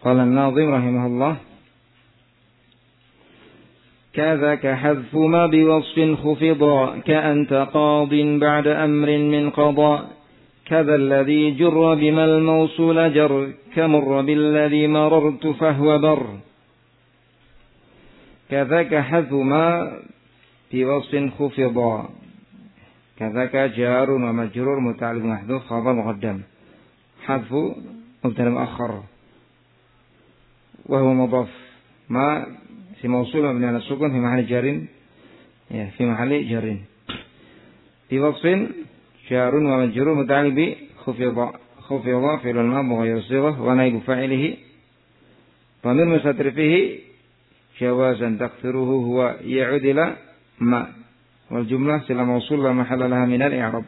Qala an-Nazim rahimahullah, كذاك حذف ما بوصف خفضا كأنت قاض بعد أمر من قضاء كذا الذي جر بما الموصول جر كمر بالذي مررت فهو بر كذاك حذف ما بوصف خفضا كذاك جار ومجرور متعلق محذوف خبر مقدم حذف مبتدا مؤخر وهو مضاف ما في موصول مبني على السكون في محل جر في محل جر في وصف جار ومجرور متعلق بخفض فعل الماضي وغير الصيغة ونائب فاعله ضمير مستتر فيه جوازا تقديره هو يعود إلى ما والجملة صلة موصول لا محل لها من الإعراب.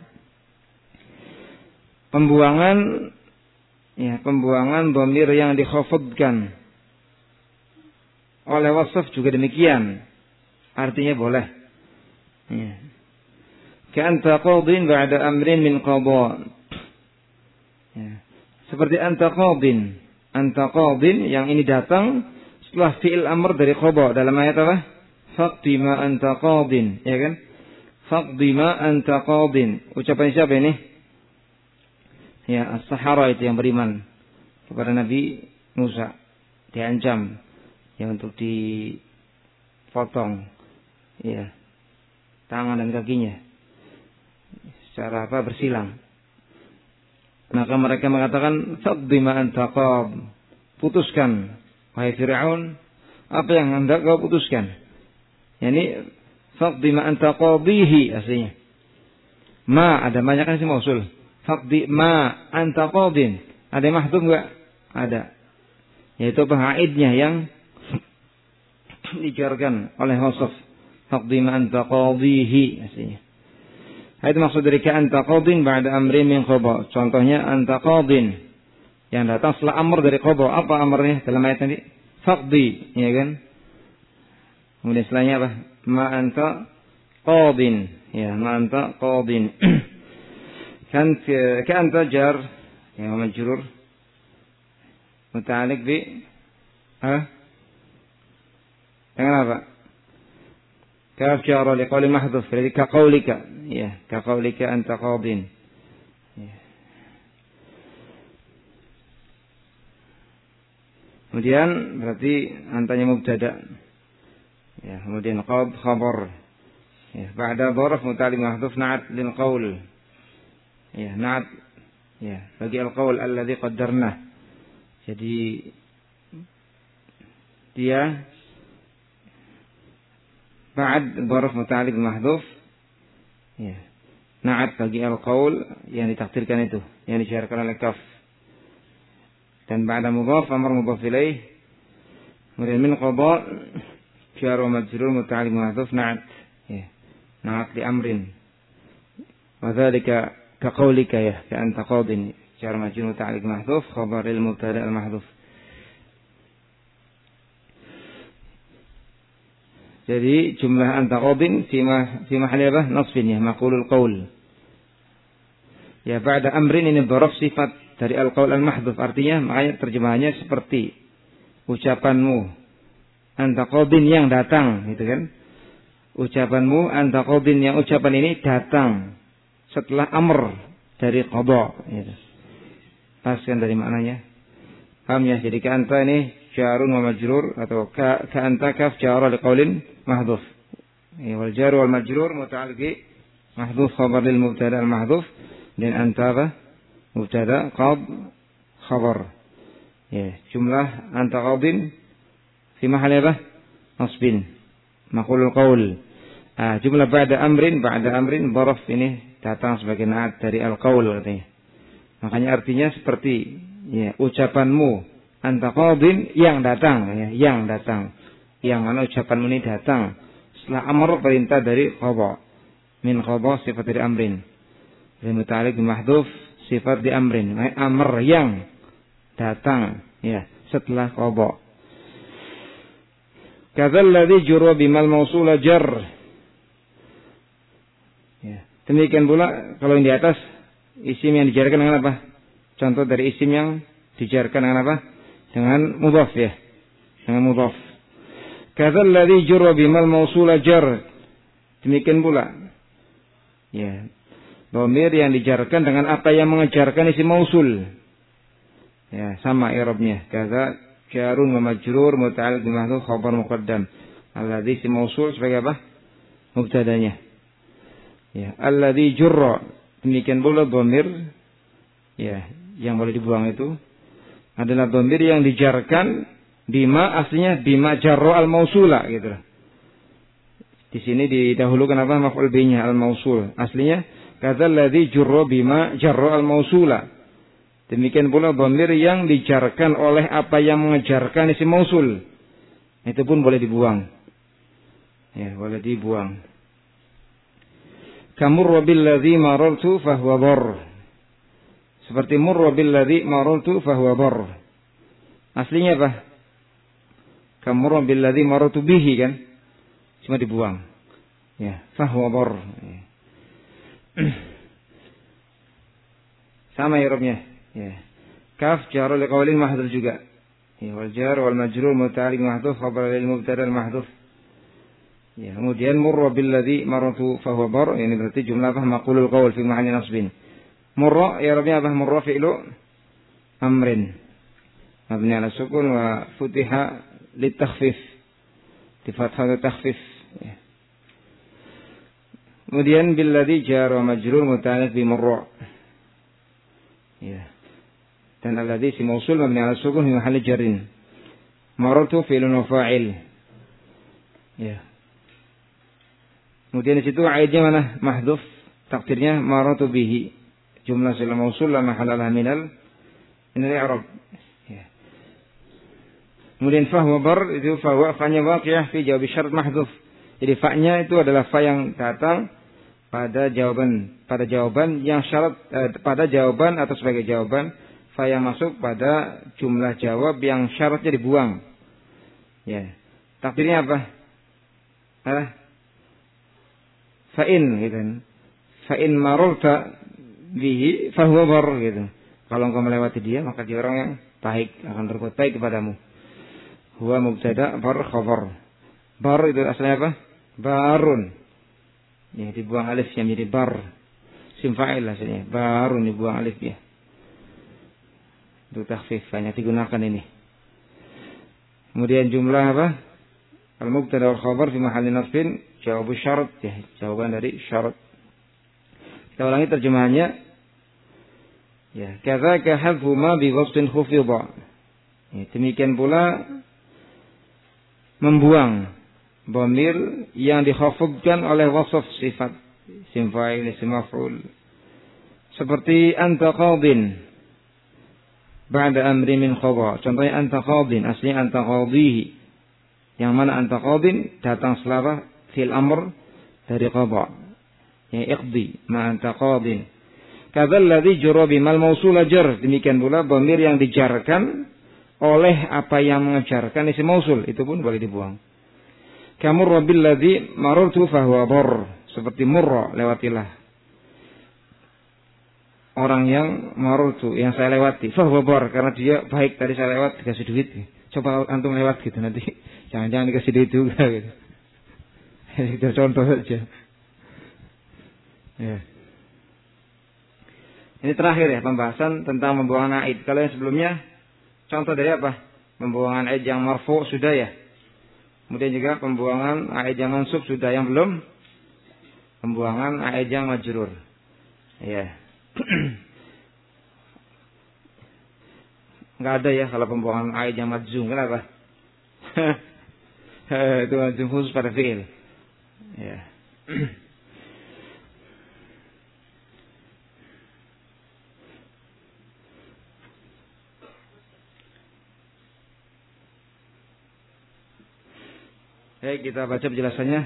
Pembuangan dhamir yang dikhafadkan oleh wasaf juga demikian. Artinya boleh. Ya. Ka'anta qadin ba'da amrin min qada. Ya. Seperti anta qadin. Anta qadin yang ini datang setelah fi'il amr dari qada dalam ayat apa? Faqdi ma anta qadin, ya kan? Faqdi ma anta qadin. Ucapan siapa ini? Ya, as-sahara itu yang beriman kepada Nabi Musa, diancam yang untuk dipotong ya tangan dan kakinya secara bersilang. Maka mereka mengatakan faqdi ma anta qad, putuskan wahai Fir'aun apa yang hendak kau putuskan. Yani faqdi ma anta qadihi aslinya. Ma ada banyak kan sih mausul. Faqdi ma anta qadin. Ada mahdhuf enggak? Ada. Yaitu pengaidnya yang dijarkan oleh wasaf. Faqdi ma anta qadihi aslinya. Itu maksud dari ka anta qadin ba'da amrin min qada. Contohnya anta qadin yang datang setelah amr dari qada. Apa amrnya dalam ayat tadi? Faqdi, ya kan? Kemudian setelahnya apa? Ma anta qadin. Ya, ma anta qadin. Kan ka anta jar ya majrur muta'alliq bi dengan apa? Kaf jar li qawli mahdhuf, jadi ka qaulika, ya, ka qaulika anta qadin. Ya. Kemudian berarti antanya mubtada. Ya, kemudian qad khabar. Ya, ba'da dharf muta'alliq mahdhuf na'at lil qaul. Ya, na'at ya, bagi al-qaul alladhi qaddarna. Jadi dia ba'd dharf muta'alliq mahdhuf. Ya. Na'at bagi al-qaul yang ditakdirkan itu, yang disyarkan oleh kaf. Dan ba'da mudhaf amr mudhaf ilaih. Kemudian min qada jar wa majrur muta'alliq mahdhuf na'at. Ya. Na'at li amrin. Wa dzalika ka qaulika ya ka anta qadin jar majrur muta'alliq mahdhuf khabar lil mubtada' al mahdhuf. Jadi jumlah anta qadin fi mahalli apa? Nasbin ya, maqulul qaul. Ya ba'da amrin ini dharaf sifat dari al-qaul al-mahdhuf, artinya makanya terjemahannya seperti ucapanmu anta qadin yang datang, gitu kan? Ucapanmu anta qadin yang ucapan ini datang setelah amr dari qada, gitu. Pas kan dari maknanya. Paham ya? Jadi ka anta ini jarun wa majrur atau ka anta kaf jara li qaulin mahdhuf. Ya, wal jar wal majrur muta'alliq mahdhuf khabar lil mubtada al mahdhuf dan anta apa? Mubtada qad khabar. Ya, jumlah anta qadin fi mahalli apa? Nasbin. Maqulul qaul. Jumlah ba'da amrin dharaf ini datang sebagai na'at dari al-qaul katanya. Makanya artinya seperti ya, ucapanmu anta qadin yang datang ya, yang datang. Yang mana ucapanmu ini datang setelah amr perintah dari qada. Min qada sifat dari amrin. Dan muta'alliq mahdhuf sifat di amrin. Amr yang datang ya setelah qada. Kadzal ladzi jurra bimal mausula jar. Ya. Demikian pula kalau yang di atas isim yang dijarkan dengan apa? Contoh dari isim yang dijarkan dengan apa? dengan mudhaf ya. Dengan mudhaf. Kadzal ladzi jurra bimal mausula jar. Demikian pula. Ya. Dhamir yang dijarkan dengan apa yang mengejarkan isim mausul. Ya, sama i'rabnya. Kadza jarun wa majrur muta'alliq bi mahdhuf khabar muqaddam. Alladzi isim mausul sebagai apa? Mubtadanya. Ya, alladzi jurra. Demikian pula dhamir ya, yang boleh dibuang itu adalah dhamir yang dijarkan bima, aslinya bima jarra al-mausula gitu. Di sini didahulukan apa? Maf'ul bihi al-mausul. Aslinya kadzal ladzi jurra bima jarra al-mausula. Demikian pula dhamir yang dijarkan oleh apa yang mengejarkan isim mausul. Itu pun boleh dibuang. Ya, boleh dibuang. Kamurra bil ladzi marartu fa huwa dar. Seperti murra bil ladzi marartu fa huwa dar. Aslinya apa? Kamurra bil ladzi marartu bihi kan? Cuma dibuang. Ya, fa huwa dar. Ya. Sama i'rabnya. Ya. Kaf jar li qaulin mahdhuf juga. Ya, wal jar wal majrur muta'alliq mahdhuf khabar lil mubtada al mahdhuf. Ya, kemudian murra bil ladzi marartu fa huwa dar, ini berarti jumlah apa? Maqulul qaul fi ma'ani nasbin. Murra i'rabnya apa? Murra fi'lu amrin. Mabni 'ala sukun wa futiha litakhfif. Di fathah takhfif. Ya. Kemudian bil ladzi jar wa majrur muta'alliq bi murra. Ya. Dan alladzi si mausul mabni 'ala sukun fi mahalli jarrin. Marartu fi'lun wa fa'il. Ya. Kemudian di situ aidnya mana? Mahdhuf. Takdirnya marartu bihi. Jumlah sila mausul la mahalla laha minal i'rab. Ya. Kemudian fa huwa bar, itu fa huwa fa-nya waqiyah fi jawab syarat mahdhuf. Jadi fa-nya itu adalah fa yang datang pada jawaban yang syarat pada jawaban atau sebagai jawaban, fa yang masuk pada jumlah jawab yang syaratnya dibuang. Ya. Takdirnya apa? Fa'in gitu. Fa'in mararta bihi fahuwa bar gitu. Kalau engkau melewati dia maka dia orang yang baik, akan berbuat baik kepadamu. Huwa mubtada bar khabar. Bar itu asalnya apa? Barun. Ya, dibuang alif yang menjadi bar. Sim fa'il asalnya. Barun dibuang alif ya. Itu takhfif banyak digunakan ini. Kemudian jumlah apa? Al-mubtada wal khabar fi mahalli nasbin jawab syarat ya, jawaban dari syarat. Kita ulangi terjemahannya. Ya, kadzaka hadfu ma bi wasfin khufidha. Ya, demikian pula membuang dhamir yang dikhafidkan oleh wasf sifat isim fa'il isim maf'ul. Seperti anta qadin ba'da amri min qadha. Contohnya anta qadin, aslinya anta qadhihi. Yang mana anta qadin datang setelah fil amr dari qadha. Ya iqdi ma anta qadin. Kadzal ladzi jurra bimal mausula jar. Demikian pula dhamir yang dijarkan oleh apa yang mengejarkan isim mausul, itu pun boleh dibuang. Kamurra bil ladzi marartu fa huwa dar. Seperti murra, lewatilah. Orang yang marartu, yang saya lewati, fa huwa dar, karena dia baik, tadi saya lewat dikasih duit. Coba antum lewat gitu nanti. Jangan-jangan dikasih duit juga gitu. Itu contoh saja. Ya. Ini terakhir ya pembahasan tentang pembuangan aid. Kalau yang sebelumnya contoh dari apa? Pembuangan aid yang marfu sudah ya. Kemudian juga pembuangan aid yang mansub sudah, yang belum pembuangan aid yang majrur. Ya. Enggak ada ya kalau pembuangan aid yang majzum. Kenapa? Itu majzum khusus pada fi'il. Ya. Baik, kita baca penjelasannya.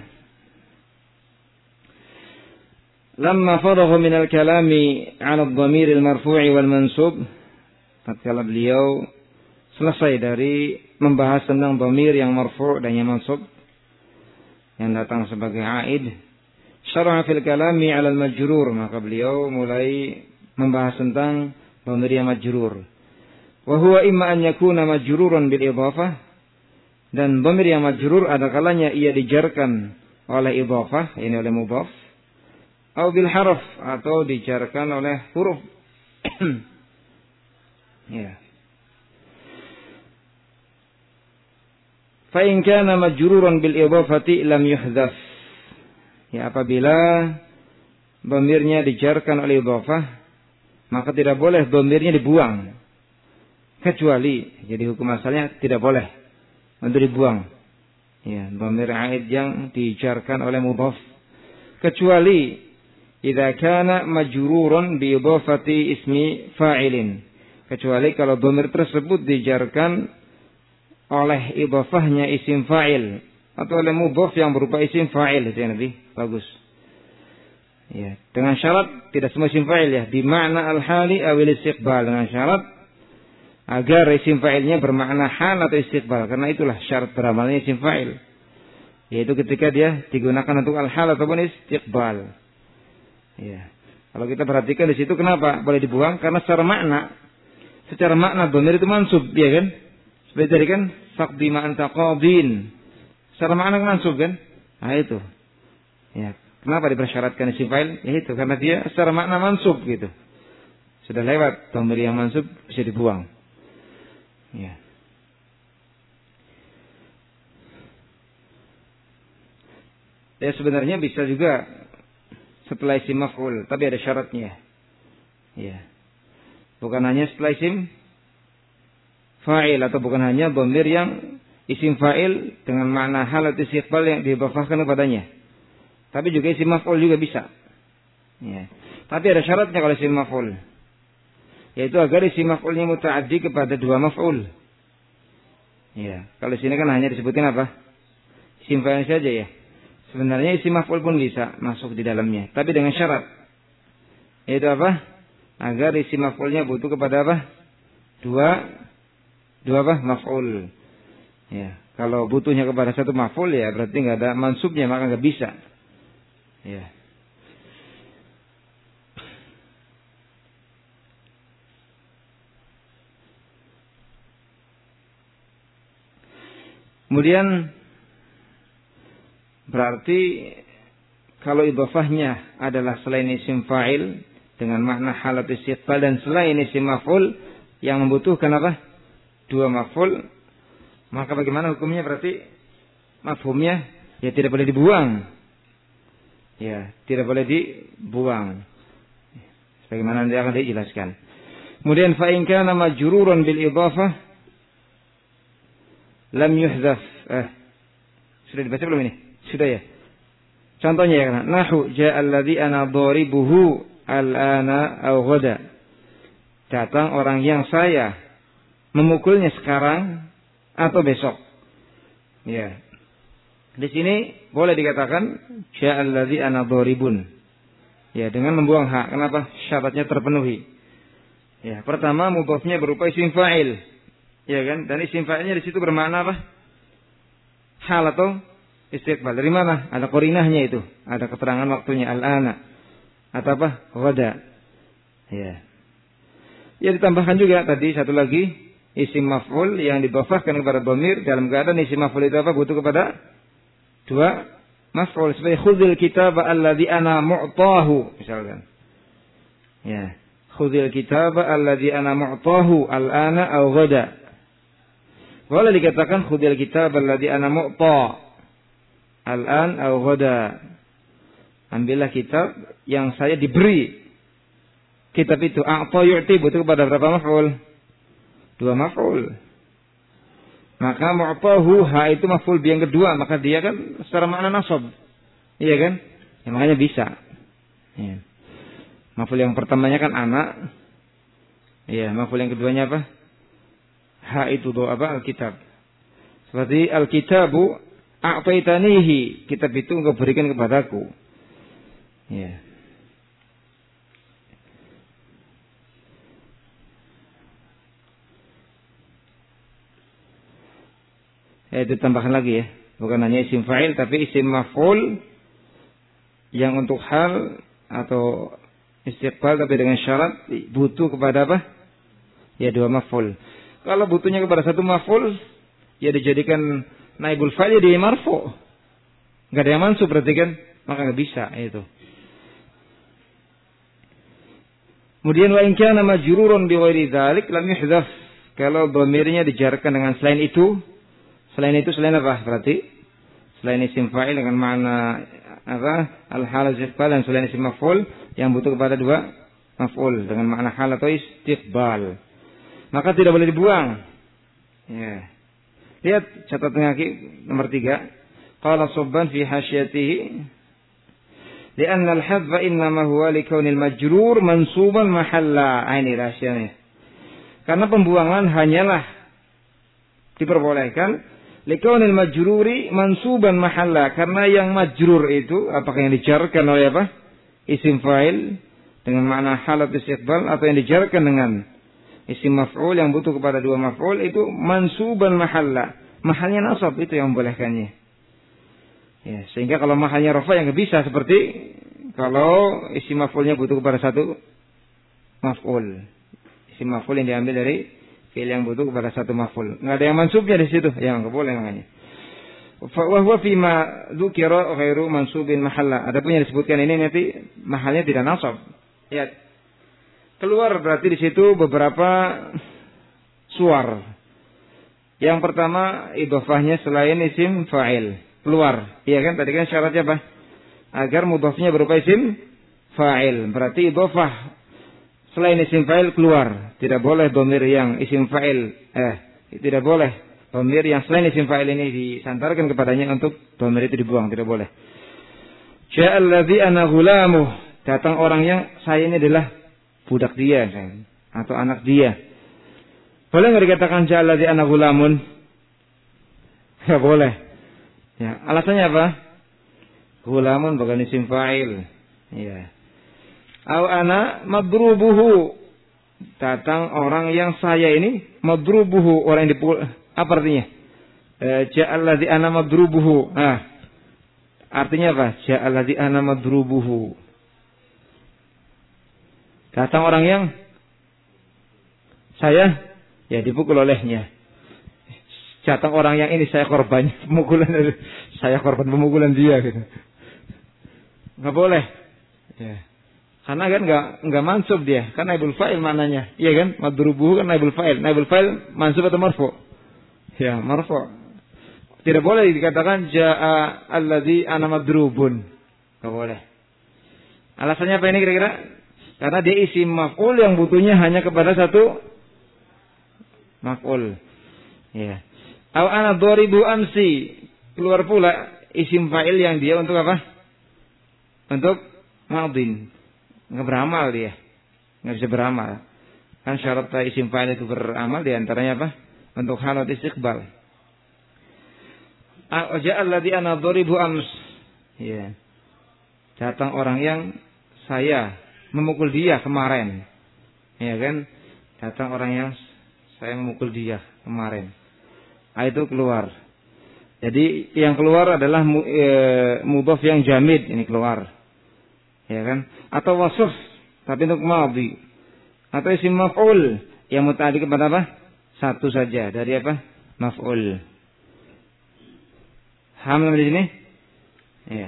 Lamma faragha min al-kalami 'ala ad-dhamir al-marfu'i wal mansub. Tatkala beliau selesai dari membahas tentang dhamir yang marfu' dan yang mansub yang datang sebagai aid, syara'a fil kalami 'ala al-majrur, maka beliau mulai membahas tentang dhamir yang majrur. Wa huwa imma an yakuna majruran bil idhafah, dan dhamir yang majrur ada kalanya ia dijarkan oleh idhafah, ini oleh mudhaf, atau bil harf, atau dijarkan oleh huruf. Ya. Fa in kana majruran bil idhafati lam yuhdhaf. Ya, apabila dhamirnya dijarkan oleh idhafah, maka tidak boleh dhamirnya dibuang. Kecuali, jadi hukum asalnya tidak boleh untuk dibuang. Ya, dhamir aid yang dijarkan oleh mudhaf. Kecuali idza kana majruran bi idhafati ismi fa'ilin. Kecuali kalau dhamir tersebut dijarkan oleh idhafahnya isim fa'il atau oleh mudhaf yang berupa isim fa'il, itu yang lebih bagus. Ya, dengan syarat tidak semua isim fa'il ya, di makna al-hali awil istiqbal, dengan syarat agar isim fa'ilnya bermakna hal atau istiqbal, karena itulah syarat beramalnya isim fa'il, yaitu ketika dia digunakan untuk al-hal ataupun istiqbal. Ya. Kalau kita perhatikan di situ kenapa boleh dibuang? Karena secara makna dhamir itu mansub, ya kan? Seperti tadi kan faqdi ma anta qadin. Secara makna mansub kan? Nah itu. Ya, kenapa dipersyaratkan isim fa'il? Ya itu karena dia secara makna mansub gitu. Sudah lewat dhamir yang mansub bisa dibuang. Ya. Ya sebenarnya bisa juga setelah isim maf'ul, tapi ada syaratnya. Ya. Bukan hanya setelah isim fa'il, atau bukan hanya dhamir yang isim fa'il dengan makna hal atau istiqbal yang didhafahkan kepadanya. Tapi juga isim maf'ul juga bisa. Ya. Tapi ada syaratnya kalau isim maf'ul, yaitu agar isim maf'ulnya muta'addi kepada dua maf'ul. Ya, kalau sini kan hanya disebutkan apa? Isim fa'il saja ya. Sebenarnya isim maf'ul pun bisa masuk di dalamnya, tapi dengan syarat. Yaitu apa? Agar isim maf'ulnya butuh kepada apa? Dua apa? Maf'ul. Ya, kalau butuhnya kepada satu maf'ul ya berarti enggak ada mansubnya, maka enggak bisa. Ya. Kemudian berarti kalau idhafahnya adalah selain isim fa'il dengan makna halat istiqbal dan selain isim maf'ul yang membutuhkan apa? Dua maf'ul, maka bagaimana hukumnya? Berarti mafhumnya ya tidak boleh dibuang. Ya, tidak boleh dibuang. Sebagaimana nanti akan dijelaskan. Kemudian fa in kana majruran bil idhafah lam yuhdhaf. Sudah dibaca belum ini? Sudah ya. Contohnya ya, nahu ja'a alladhi ana dharibuhu al-ana aw ghada. Datang orang yang saya memukulnya sekarang atau besok. Ya. Di sini boleh dikatakan ja'a alladhi ana dharibun. Ya, dengan membuang hak. Kenapa? Syaratnya terpenuhi. Ya, pertama mudhafnya berupa isim fa'il. Ya kan? Dan isim fa'ilnya di situ bermakna apa? Hal atau istiqbal. Dari mana? Ada qarinahnya itu. Ada keterangan waktunya al-ana. Atau apa? Ghada. Ya. Ya ditambahkan juga tadi satu lagi isim maf'ul yang didhafahkan kepada dhamir dalam keadaan isim maf'ul itu apa? Butuh kepada dua maf'ul. Seperti khudhil kitaba alladhi ana mu'tahu misalkan. Ya. Khudhil kitaba alladhi ana mu'tahu al-ana aw ghada. Boleh dikatakan khudhil kitab alladhi ana mu'ta al-an aw ghada. Ambillah kitab yang saya diberi. Kitab itu a'ta yu'ti butuh kepada berapa maf'ul? Dua maf'ul. Maka mu'tahu ha itu maf'ul yang kedua, maka dia kan secara makna nasab. Iya kan? Ya, makanya bisa. Ya. Maf'ul yang pertamanya kan anak. Iya, maf'ul yang keduanya apa? Ha itu doa apa? Alkitab. Seperti alkitabu a'taitanihi, kitab itu engkau berikan kepadaku. Ya. Itu tambahkan lagi ya. Bukan hanya isim fa'il tapi isim maf'ul yang untuk hal atau istiqbal tapi dengan syarat butuh kepada apa? Ya dua maf'ul. Kalau butuhnya kepada satu maf'ul, ya dijadikan naibul fa'il ya di marfu'. Enggak ada yang mansub berarti kan? Maka enggak bisa itu. Kemudian wa in kana majrurun bi ghairi dzalik lam yuhdhaf. Kalau dhamirnya dijarkan dengan selain itu selain apa? Berarti selain isim fa'il dengan makna apa? Al-hal istiqbal dan selain isim maf'ul yang butuh kepada dua maf'ul dengan makna hal atau istiqbal. Maka tidak boleh dibuang. Ya. Lihat catatan kaki nomor 3. Qala Subban fi hasyatihi li'anna al-hadfa innama huwa likaunil majrur mansuban mahalla. Ini rahasianya. Karena pembuangan hanyalah diperbolehkan likaunil majruri mansuban mahalla, karena yang majrur itu apakah yang dijarkan oleh apa? Isim fa'il dengan makna hal atau istiqbal, atau yang dijarkan dengan isim maf'ul yang butuh kepada dua maf'ul itu mansuban mahalla. Mahalnya nasab itu yang membolehkannya. Ya, sehingga kalau mahalnya rafa yang bisa seperti kalau isim maf'ulnya butuh kepada satu maf'ul. Isim maf'ul yang diambil dari fi'il yang butuh kepada satu maf'ul. Enggak ada yang mansubnya di situ, yang enggak boleh makanya. Wa huwa fi ma dzukira ghairu mansubin mahalla. Adapun yang disebutkan ini nanti mahalnya tidak nasab. Ya. Keluar berarti di situ beberapa suar. Yang pertama idhofahnya selain isim fa'il. Keluar. Iya kan? Tadi kan syaratnya apa? Agar mudhofnya berupa isim fa'il. Berarti idhofah selain isim fa'il keluar. Tidak boleh dhamir yang isim fa'il. Tidak boleh dhamir yang selain isim fa'il ini disandarkan kepadanya untuk dhamir itu dibuang. Tidak boleh. Ja'al ladzi ana ghulamuh. Datang orang yang saya ini adalah budak dia. Atau anak dia. Boleh nggak dikatakan ja'al ladzi ana ghulamun? Ya boleh. Ya, alasannya apa? Ghulamun bukan isim fa'il. Ya. Au ana madrubuhu. Datang orang yang saya ini madrubuhu, orang yang dipukul. Apa artinya? Ja'alladzi ana madrubuhu. Nah, artinya apa? Ja'alladzi ana madrubuhu. Datang orang yang saya ya dipukul olehnya. Datang orang yang ini saya korban pemukulan, saya korban pemukulan dia gitu. Enggak boleh. Ya. Karena kan enggak mansub dia, kan naibul fa'il maknanya. Iya kan? Madrubuhu kan naibul fa'il. Naibul fa'il mansub atau marfu'? Ya, marfu'. Tidak boleh dikatakan jaa alladzi ana madrubun. Enggak boleh. Alasannya apa ini kira-kira? Karena dia isim maf'ul yang butuhnya hanya kepada satu maf'ul. Ya. Aw ana dharibu amsi. Keluar pula isim fa'il yang dia untuk apa? Untuk madin. Enggak beramal dia. Enggak bisa beramal. Kan syarat isim fa'il itu beramal di antaranya apa? Untuk halat istiqbal. Ja'al ladzi ana dharibu ams. Ya. Datang orang yang saya memukul dia kemarin. Ya kan? Datang orang yang saya memukul dia kemarin. Itu keluar. Jadi yang keluar adalah mudhaf yang jamid, ini keluar. Ya kan? Atau wasf tapi untuk madhi. Atau isim maf'ul yang muta'alliq kepada apa? Satu saja dari apa? Maf'ul. Paham di sini? Ya.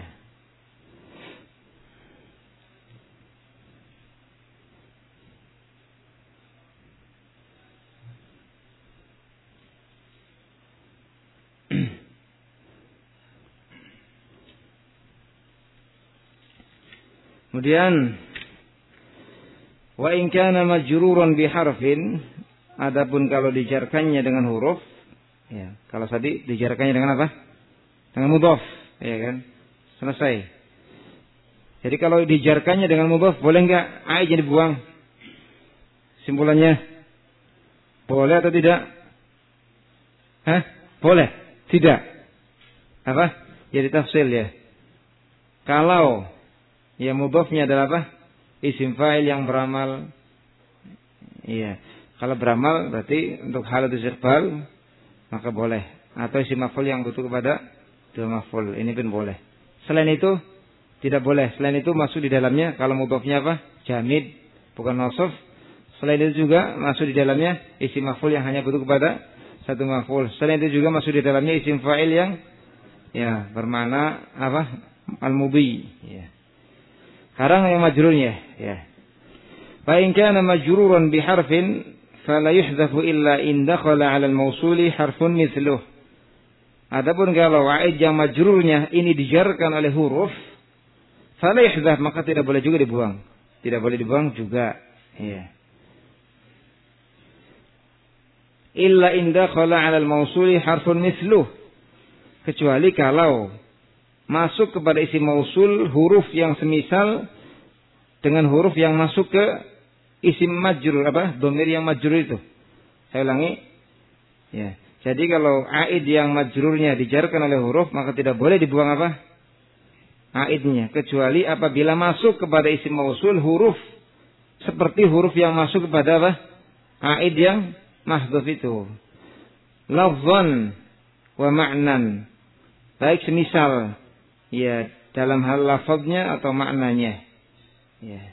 Kemudian wa in kana majruran bi harfin, adapun kalau dijarkannya dengan huruf, ya, kalau tadi dijarkannya dengan apa? Dengan mudhaf, ya kan? Selesai. Jadi kalau dijarkannya dengan mudhaf boleh enggak ai jadi buang? Simpulannya boleh atau tidak? Boleh? Tidak. Apa? Jadi tafsil ya. Kalau ya mudhafnya adalah apa? Isim fa'il yang beramal. Iya. Kalau beramal berarti untuk halat istiqbal maka boleh. Atau isim maf'ul yang butuh kepada dua maf'ul. Ini pun boleh. Selain itu tidak boleh. Selain itu masuk di dalamnya kalau mudhafnya apa? Jamid, bukan nasab. Selain itu juga masuk di dalamnya isim maf'ul yang hanya butuh kepada satu maf'ul. Selain itu juga masuk di dalamnya isim fa'il yang ya bermakna apa? Al-mudhi. Ya. Sekarang yang majrurnya. Ya. Fa in kana majruran bi harfin fala yuhdhafu illa in dakhala 'ala al-mawsuli harfun mithluh. Adapun kalau a'id yang majrurnya ini dijarkan oleh huruf, fala yuhdhaf, maka tidak boleh juga dibuang. Tidak boleh dibuang juga. Ya. Illa in dakhala 'ala al-mawsuli harfun mithluh. Kecuali kalau masuk kepada isim mausul huruf yang semisal dengan huruf yang masuk ke isim majrur, apa? Dhamir yang majrur itu. Saya ulangi. Ya. Jadi kalau aid yang majrurnya dijarkan oleh huruf, maka tidak boleh dibuang apa? Aidnya, kecuali apabila masuk kepada isim mausul huruf seperti huruf yang masuk kepada apa? Aid yang mahdhuf itu. Lafzan wa ma'nan. Baik semisal ya dalam hal lafaznya atau maknanya. Ya.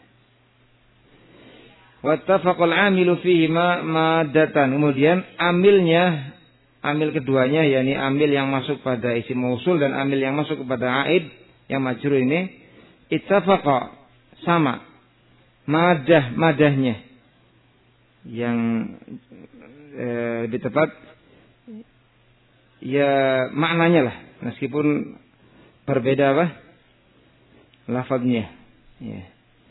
Wattafaqal 'amilu fihi maddatan. Kemudian amil keduanya yakni amil yang masuk pada isim mausul dan amil yang masuk kepada aid yang majrur ini ittafaqa sama madahnya yang lebih tepat ya maknanya lah meskipun berbeda apa lafaznya ya.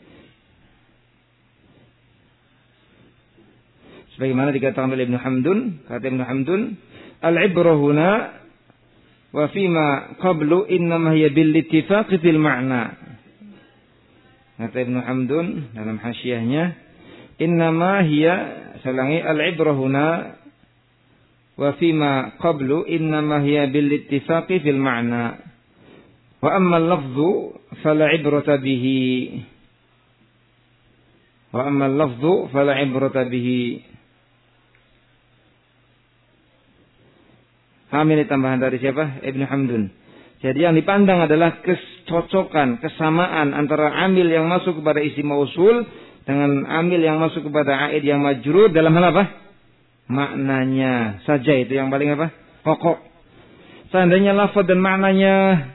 Sebagaimana dikatakan oleh Ibnu Hamdun, kata Ibnu Hamdun, al-ibrah huna wa fima qablu innama hiya bil ittifaq fil ma'na. Kata Ibnu Hamdun dalam hasyiahnya, innama hiya, saya ulangi, al-ibrah huna wa fima qablu innama hiya bil ittifaq fil ma'na. Wa amma al-lafdhu fala ibrata bihi. Wa amma al-lafdhu fala ibrata bihi. Ini tambahan dari siapa? Ibnu Hamdun. Jadi yang dipandang adalah kecocokan, kesamaan antara amil yang masuk kepada isim mausul dengan amil yang masuk kepada aid yang majrur dalam hal apa? Maknanya saja, itu yang paling apa? Pokok. Seandainya lafaz dan maknanya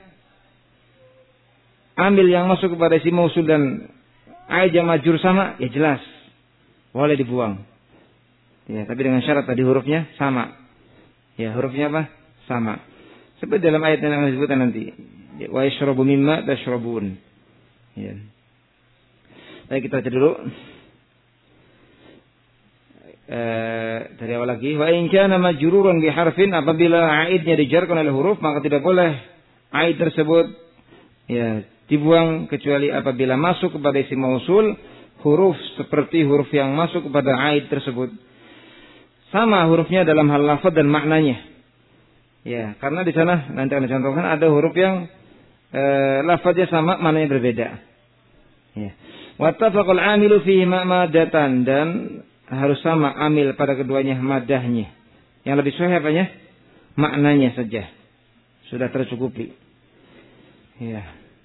amil yang masuk kepada isim mausul dan aid yang majrur sama, ya jelas boleh dibuang. Ya, tapi dengan syarat tadi hurufnya sama. Ya, hurufnya apa? Sama. Seperti dalam ayat yang akan disebutkan nanti. Wa yashrabu mimma tashrabun. Ya. Baik, kita baca dulu. Dari awal lagi. Wa in kana majruran bi harfin, apabila aidnya dijarkan oleh huruf, maka tidak boleh aid tersebut ya dibuang kecuali apabila masuk kepada isim mausul huruf seperti huruf yang masuk kepada aid tersebut. Sama hurufnya dalam hal lafaz dan maknanya. Ya, karena di sana nanti akan dicontohkan ada huruf yang lafaznya sama, maknanya berbeda. Ya. Wattafaqal 'amilu fihi maddatan, dan harus sama amil pada keduanya madahnya. Yang lebih sahih apanya? Maknanya saja. Sudah tercukupi. Ya.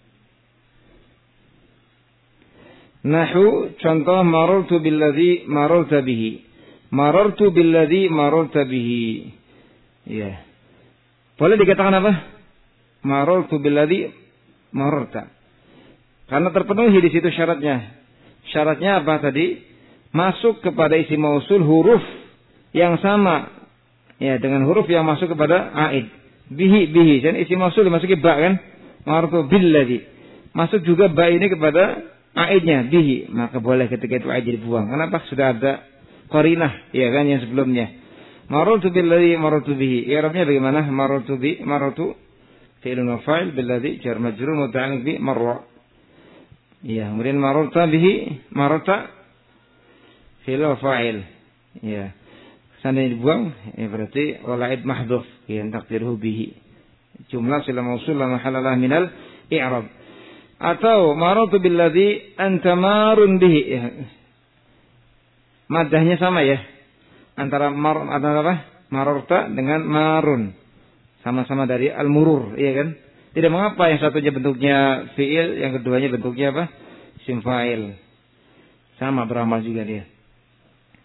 Nahu contoh marartu billadzi mararta bihi. Marartu billadzi mararta bihi. Ya. Boleh dikatakan apa? Marartu billadzi mararta. Karena terpenuhi di situ syaratnya. Syaratnya apa tadi? Masuk kepada isim mausul huruf yang sama ya dengan huruf yang masuk kepada aid. Bihi. Dan isim mausul dimasuki ba kan? Marartu billadzi. Masuk juga ba ini kepada aidnya bihi. Maka boleh ketika itu aid dibuang. Kenapa? Sudah ada qarinah, ya kan, yang sebelumnya. Marartu billadzi marartu bihi. I'rabnya bagaimana? Marartu fi'lun wa fa'il, billadzi jar majrur muta'alliq bi marra. Ya, kemudian mararta bihi, mararta fi'l wa fa'il. Ya. Seandainya dibuang, ya berarti walaid mahdhuf, ya taqdiruhu bihi. Jumlah sila mausul la mahalla minal i'rab. Atau marartu billadzi anta marun bihi. Ya. Madahnya sama ya. Antara apa? Mararta dengan marun. Sama-sama dari al-murur, iya kan? Tidak mengapa yang satunya bentuknya fi'il, yang keduanya bentuknya apa? Isim fa'il. Sama beramal juga dia.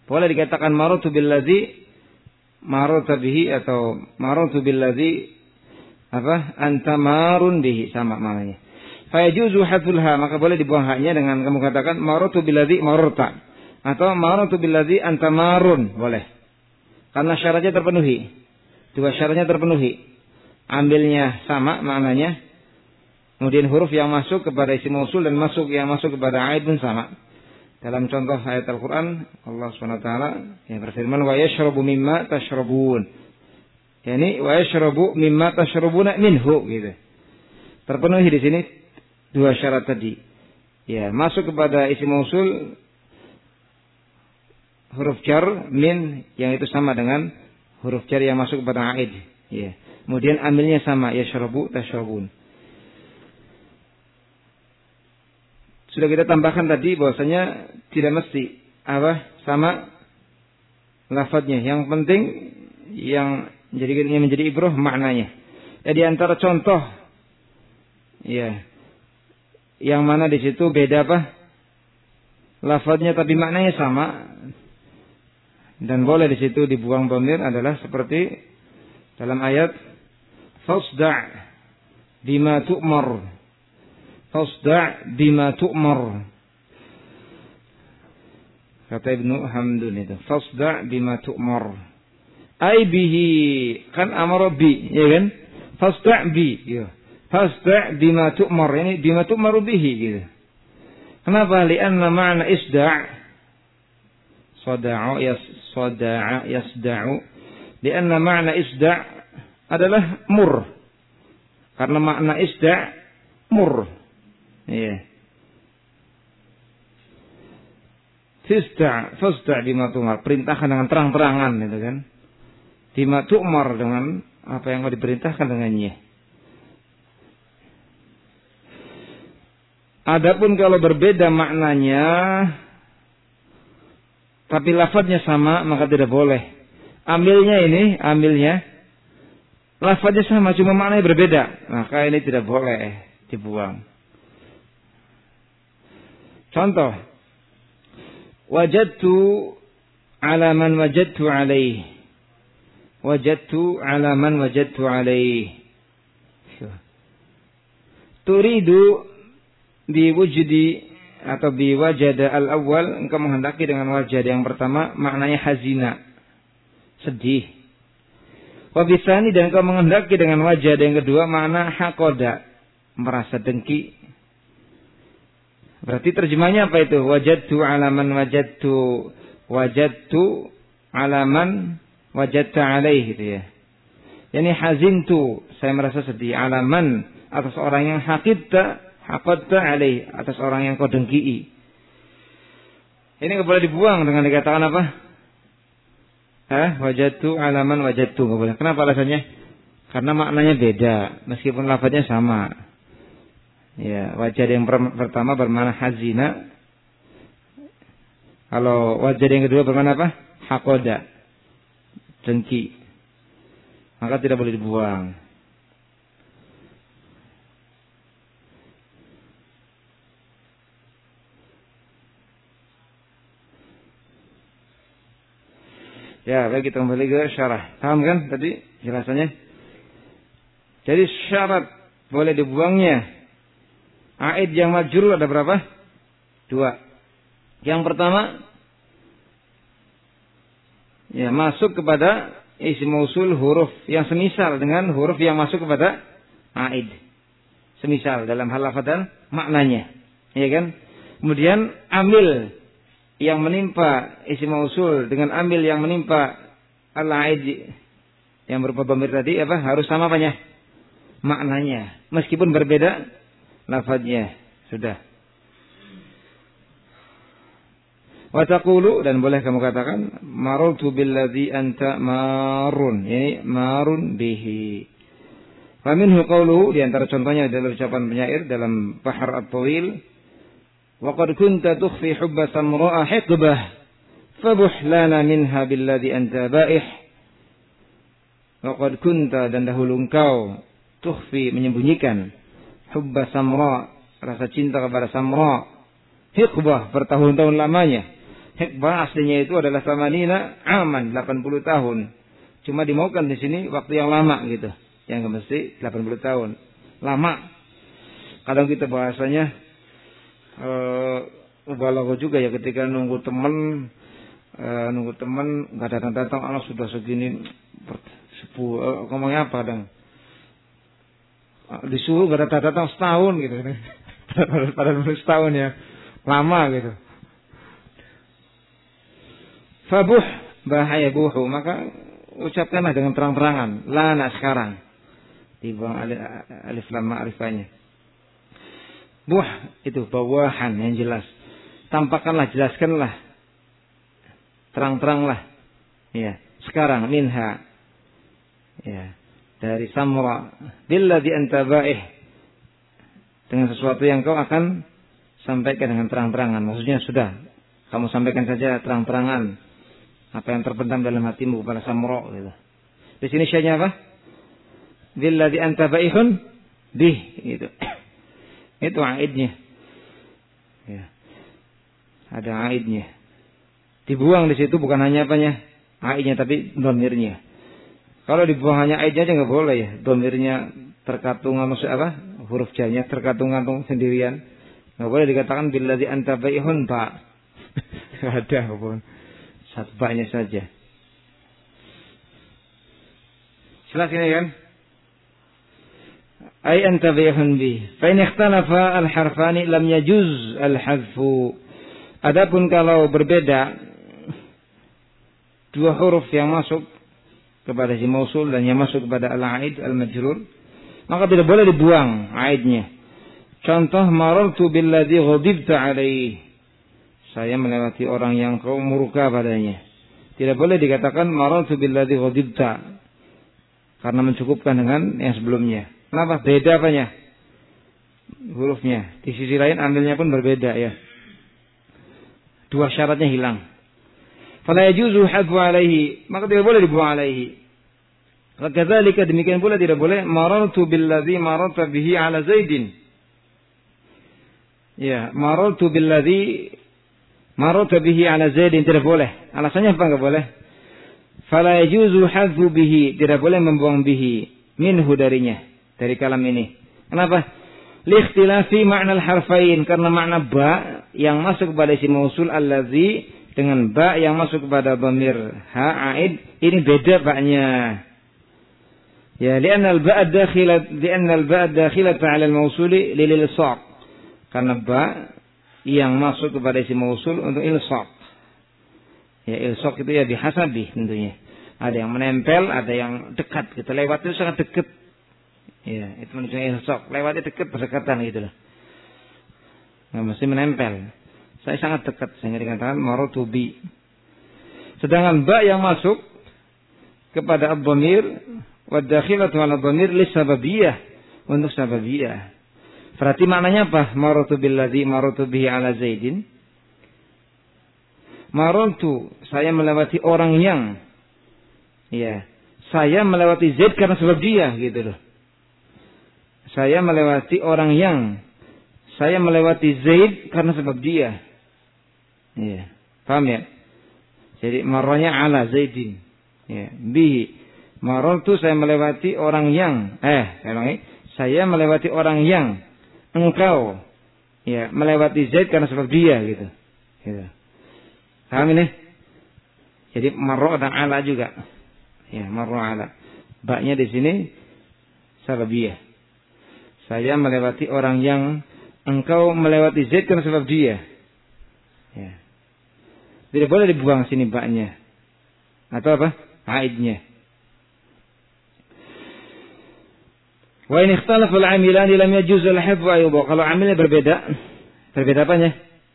Boleh dikatakan marartu billadzi mararta bihi atau marartu billadzi anta marun bihi, sama maknanya. Fa yajuzu hadfulha, maka boleh dibuang haknya dengan kamu katakan marartu billadzi mararta atau marartu billadzi anta marun, boleh. Karena syaratnya terpenuhi. Dua syaratnya terpenuhi. Ambilnya sama maknanya. Kemudian huruf yang masuk kepada isim mausul dan yang masuk kepada aid pun sama. Dalam contoh ayat Al-Quran, Allah SWT yang berfirman, wa yashrabu mimma tashrabun. Yani wa yashrabu mimma tashrabuna minhu, gitu. Terpenuhi di sini dua syarat tadi. Ya, masuk kepada isim mausul huruf jar min yang itu sama dengan huruf jar yang masuk kepada aid. Ya. Kemudian amilnya sama, yashrabu tashrabun. Sudah kita tambahkan tadi bahwasanya tidak mesti sama lafadznya. Yang penting yang menjadi ibrah maknanya. Jadi antara contoh ya yang mana di situ beda lafadznya tapi maknanya sama dan boleh di situ dibuang dhamir adalah seperti dalam ayat fasda' bima tu'mar. Fasda' bima tu'mar. Kata Ibnu Hamdun itu. Fasda' bima tu'mar. Ai bihi. Kan amara bi. Ya kan? Fasda' bi. Ya. Fasda' bima tu'mar. Ini bima tu'maru bihi. Gitu. Kenapa? Lianna ma'na isda' Sada'a yasda'u. Lianna ma'na isda' adalah mur. Karena makna isda' mur. Iya. Fasda' bima tu'mar, perintahkan dengan terang-terangan gitu kan. Bima tu'mar, dengan apa yang mau diperintahkan dengannya. Adapun kalau berbeda maknanya tapi lafadznya sama, maka tidak boleh. Ambilnya lafadznya sama, cuma maknanya berbeda, maka ini tidak boleh dibuang. Contoh, wajadtu ala man wajadtu alaih. Wajadtu ala man wajadtu alaih. Turidu biwujudi atau biwajada al-awwal, engkau menghendaki dengan wajad yang pertama maknanya hazina, sedih. Wabisani, dan engkau menghendaki dengan wajad yang kedua makna hakoda, merasa dengki. Berarti terjemahnya apa itu? Wajadtu alaman wajadtu alaman wajadta alaih, gitu ya. Yani hazintu, saya merasa sedih, alaman atas orang yang haqadta alaih, atas orang yang kau dengki. Ini enggak boleh dibuang dengan dikatakan apa? Wajadtu alaman wajadtu, enggak boleh. Kenapa alasannya? Karena maknanya beda meskipun lafadznya sama. Ya, wajad yang pertama bermakna hazina. Kalau wajad yang kedua bermakna apa? Hakoda, dengki. Maka tidak boleh dibuang. Ya, baik, kita kembali ke syarah. Paham kan tadi jelasannya? Jadi syarat boleh dibuangnya aid yang majrur ada berapa? Dua. Yang pertama, ya, masuk kepada isim mausul huruf yang semisal dengan huruf yang masuk kepada aid. Semisal dalam hal lafaz dan maknanya. Ya kan? Kemudian amil yang menimpa isim mausul dengan amil yang menimpa al-aid yang berupa dhamir tadi harus sama apanya? Maknanya. Meskipun berbeda lafadznya, sudah. Wa taqulu, dan boleh kamu katakan marartu billadzi anta marun, ini marun bihi. Fa minhu qawluhu, di antara contohnya adalah ucapan penyair dalam Bahr at-Tawil, wa qad kunta tukhfi hubba samra'a hiqbah fabuh lana minha billadzi anta ba'ih. Wa qad kunta, dan dahulu engkau tukhfi, menyembunyikan, hubba samra, rasa cinta kepada samra, hiqbah, bertahun-tahun lamanya, Hikbah aslinya itu adalah samanina aman, 80 tahun. Cuma dimaukan di sini waktu yang lama gitu. Yang nggak mesti 80 tahun. Lama. Kadang kita bahasanya balago juga ya ketika nunggu teman nggak datang Allah sudah segini ngomongnya apa kadang disuruh nggak datang setahun gitu. Padahal setahun ya lama gitu. Fabuh bahaya buhu, maka ucapkanlah dengan terang-terangan. Lana sekarang. Dibuang alif lam ma'rifahnya. Buh itu bawahan yang jelas. Tampakkanlah, jelaskanlah. Terang-teranglah. Ya, sekarang minha. Ya, dari Samra. Billadhi anta ba'ih. Dengan sesuatu yang kau akan sampaikan dengan terang-terangan. Maksudnya sudah, kamu sampaikan saja terang-terangan apa yang terpendam dalam hatimu kepada Samra gitu. Di sini syahnya apa? Billadhi anta ba'ihun bih gitu. Itu aidnya. Ya. Ada aidnya. Dibuang di situ bukan hanya apanya? Aidnya tapi dhamirnya. Kalau dibuang hanya aidnya aja enggak boleh ya. Dhamirnya terkatung maksud apa? Huruf ja-nya terkatung-katung sendirian. Enggak boleh dikatakan billadzi anta ba'ihun ba. Enggak ada apapun. Satu ba-nya saja. Jelas ini kan? Ay anta ba'ihun bi. Fa in ikhtalafa al-harfani lam yajuz al-hadfu. Adapun kalau berbeda dua huruf yang masuk kepada si mausul dan yang masuk kepada al-aid al-majrur, maka tidak boleh dibuang aidnya. Contoh marartu billadzi ghadibta alaihi. Saya melewati orang yang kau murka padanya. Tidak boleh dikatakan marartu billadzi ghadibta karena mencukupkan dengan yang sebelumnya. Kenapa? Beda apanya? Hurufnya. Di sisi lain ambilnya pun berbeda ya. Dua syaratnya hilang. Fala yajuzu hadfu alaihi, maka tidak boleh dibuang alaihi. Wakadzalika demikian pula tidak boleh marartu billadzi mararta bihi ala Zaidin. Ya, marartu billadzi mararta bihi ala Zaidin tidak boleh. Alasannya apa enggak boleh? Fala yajuzu hadfu bihi, tidak boleh membuang bihi minhu darinya, dari kalam ini. Kenapa? Liikhtilafi makna al-harfain, karena makna ba yang masuk kepada isim mausul allazi dengan ba yang masuk kepada dhamir ha aid ini beda ba-nya. Ya, li'anna al-ba' ad-dakhilat 'ala al-mausul lil-ilsaq. Karena ba yang masuk kepada isim mausul untuk ilsaq. Ya, ilsaq itu ya bihasabi tentunya. Ada yang menempel, ada yang dekat. Kita lewat itu sangat dekat. Ya, itu menunjukkan ilsaq. Lewatnya dekat, berdekatan gitu loh. Nggak mesti menempel. Saya sangat dekat, sehingga dikatakan marartu bi. Sedangkan ba yang masuk kepada ad-dhamir wa dakhilatu 'ala ad-dhamir li sababiyah, untuk sababiyah. Berarti maknanya apa? Marartu billadzi marartu bihi 'ala Zaidin. Marartu, saya melewati orang yang, ya, saya melewati Zaid karena sebab dia gitu loh. Saya melewati orang yang, saya melewati Zaid karena sebab dia. Iya, paham ya? Jadi marranya ala Zaidin. Ya, bihi. Marartu, saya melewati orang yang, saya melewati orang yang engkau, ya, melewati Zaid karena sebab dia gitu. Gitu. Paham ini? Jadi marra dan ala juga. Ya, marra ala. Ba-nya di sini sababiyah. Saya melewati orang yang engkau melewati Zaid karena sebab dia. Ya. Tidak boleh dibuang sini ba-nya. Atau apa? Aidnya. Wa in ikhtalafa al-'amilani lam yajuz al-hifdhu ayda. Kalau amilnya berbeda. Berbeda apanya?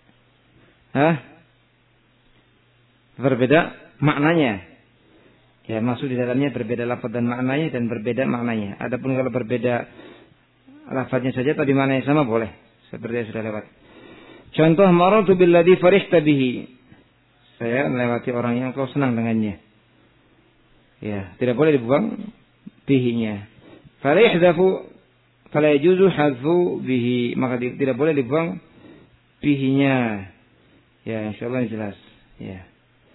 Berbeda maknanya. Ya, maksud di dalamnya berbeda lafaz dan maknanya dan berbeda maknanya. Adapun kalau berbeda lafaznya saja atau di mana yang sama boleh. Seperti yang sudah lewat. Contoh marartu billadzi farihta bihi. Saya melewati orang yang kau senang dengannya. Ya, tidak boleh dibuang bihinya. Fala yahdhafu fala yajuzu hadfu bihi, maka tidak boleh dibuang bihinya. Ya, insyaallah jelas. Ya.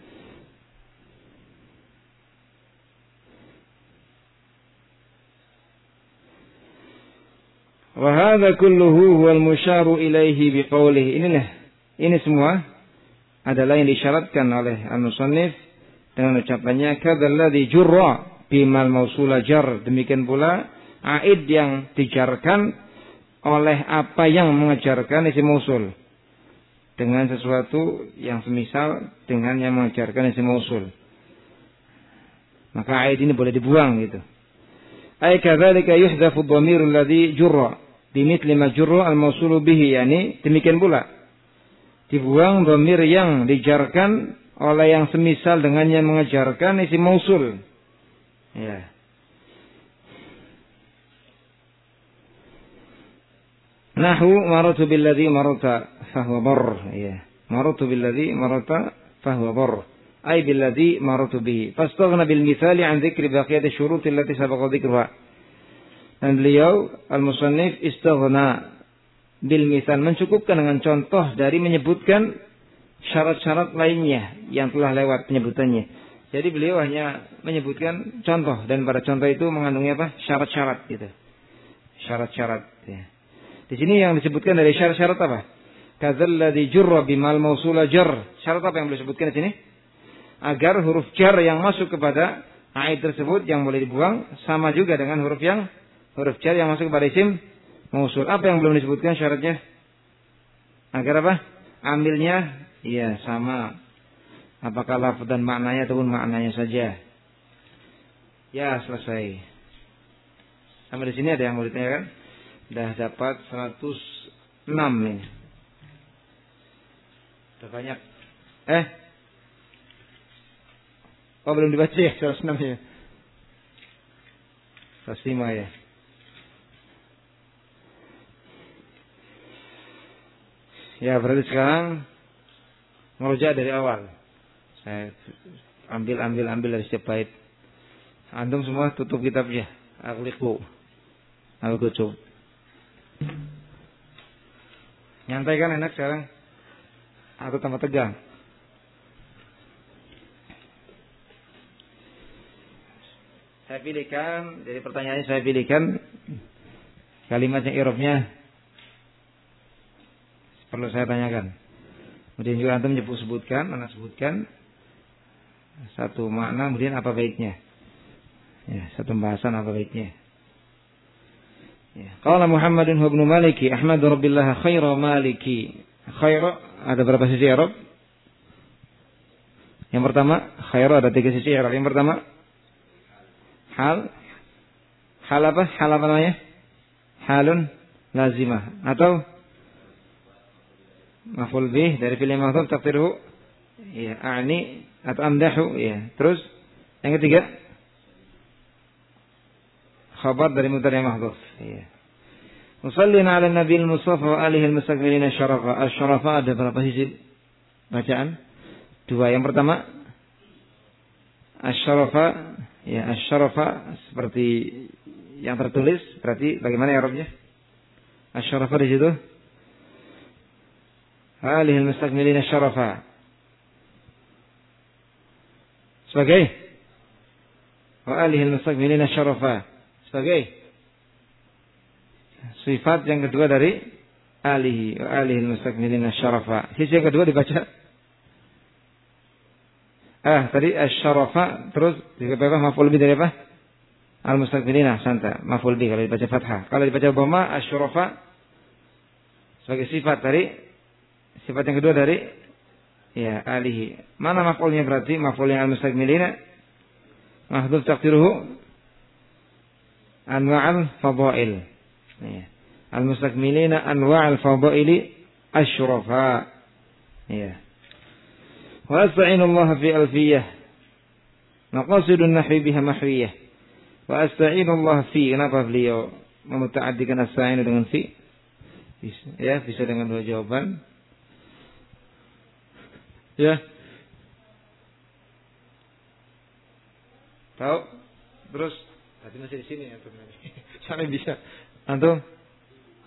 Wa hadza kulluhu huwal musyaru ilaihi biqaulihi. Ini semua adalah yang disyaratkan oleh al-musannif dengan ucapannya kadzalladzi jurra bimal mausula jar. Demikian pula aid yang dijarkan oleh apa yang mengejarkan isim mausul dengan sesuatu yang semisal dengan yang mengejarkan isim mausul. Maka aid ini boleh dibuang gitu. Ay kadzalika yuhdhafu dhamirul ladzi jurra bimithli ma jurra al-mausulu bihi, yani demikian pula dibuang dhamir yang dijarkan oleh yang semisal dengan yang mengejarkan isim mausul. Ya. Nahu maratu billadzi marata fahuwa barr. Ya. Maratu billadzi marata fahuwa barr. Ay billadzi maratu bihi. Fastaghna bil mithali an dzikri baqiyati syurut allati sabaqa dzikruha. Dan beliau al-musannif istaghna bil mithal, mencukupkan dengan contoh dari menyebutkan syarat-syarat lainnya yang telah lewat penyebutannya. Jadi beliau hanya menyebutkan contoh, dan pada contoh itu mengandungi apa? Syarat-syarat gitu. Syarat-syarat ya. Di sini yang disebutkan dari syarat-syarat apa? Kadzalladzi jurra bimal mausula jar. Syarat apa yang beliau sebutkan di sini? Agar huruf jar yang masuk kepada aid tersebut yang boleh dibuang sama juga dengan huruf jar yang masuk kepada isim mausul. Apa yang belum disebutkan syaratnya? Agar apa? Ambilnya iya sama. Apakah lafaz dan maknanya ataupun maknanya saja. Ya, selesai. Sampai di sini ada yang mau ditanyakan? Sudah dapat 106 nih. Sudah banyak. Oh, belum dibaca ya 106 ya. 105 ya. Ya, berarti sekarang ngerujak dari awal. Saya ambil dari setiap bait. Antum semua tutup kitabnya. Aghliqu. Al-kutub. Nyantai kan enak sekarang? Atau tambah tegang? Saya pilihkan, dari pertanyaannya saya pilihkan kalimat yang i'rabnya perlu saya tanyakan. Kemudian juga antum sebutkan, anak sebutkan satu makna, kemudian apa baiknya. Ya, satu pembahasan apa baiknya. Ya. Qala Muhammadun ibnu Maliki, Ahmadu Rabbillah khaira maliki. Khaira ada berapa sisi i'rab? Yang pertama, khaira ada 3 sisi i'rab. Yang pertama, hal apa? Hal apa namanya? Halun lazimah atau maf'ul bih dari fi'il mahdhuf taqdiruhu ya a'ni atau amdahu ya. Terus yang ketiga khabar dari mubtada mahdhuf ya. Musallina 'ala nabiyil mustafa wa alihi al-mustakmilina syarafa. Asy-syarafa ada berapa sisi bacaan? 2. Yang pertama asy-syarafa ya, asy-syarafa seperti yang tertulis, berarti bagaimana i'rabnya? Asy-syarafa di situ alihil mustakmilina syarafa sebagai wa alihil mustakmilina syarafa sebagai sifat yang kedua dari alihi wa alihil mustakmilina syarafa. Sisi yang kedua dibaca tadi asy-syarafa, terus dibaca maf'ul bih dari apa? Al-mustakmilina, santa maf'ul bih kalau dibaca fathah. Kalau dibaca dhamma asy-syarafa sebagai sifat dari sifat yang kedua dari ya alihi. Mana maf'ulnya berarti? Maf'ulnya al-mustakmilina mahdhuf taqdiruhu anwa'al fadail. Ya. Al-mustakmilina anwa'al fadaili asy-syurafa. Ya. Wa asta'inu Allah fi alfiyah. Maqasidun nahwi biha mahwiyah. Wa asta'inu Allah fi. Kenapa beliau memuta'addikan asta'inu dengan fi? Bisa dengan 2 jawaban. Ya. Tahu? Terus tadi masih di sini antum. Sana bisa. Antum?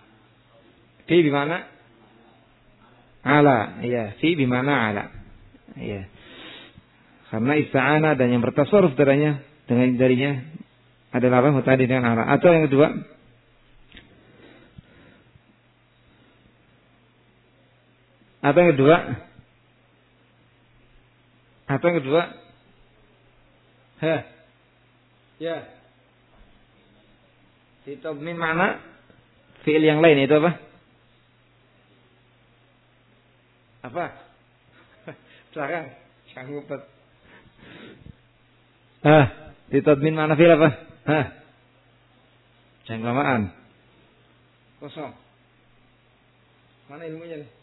Fi bimana? Ala. Ya, fi bimana ala. Ya. Karena ista'ana dan yang bertasarruf darinya adalah apa? Muta'addi dengan ala. Atau yang kedua, ya. Ditadmin mana? Fi'il yang lain itu apa? Apa? Silakan. Jangan ngumpet. Ditadmin mana fi'il apa? Jangan kelamaan. Kosong. Mana ilmunya nih?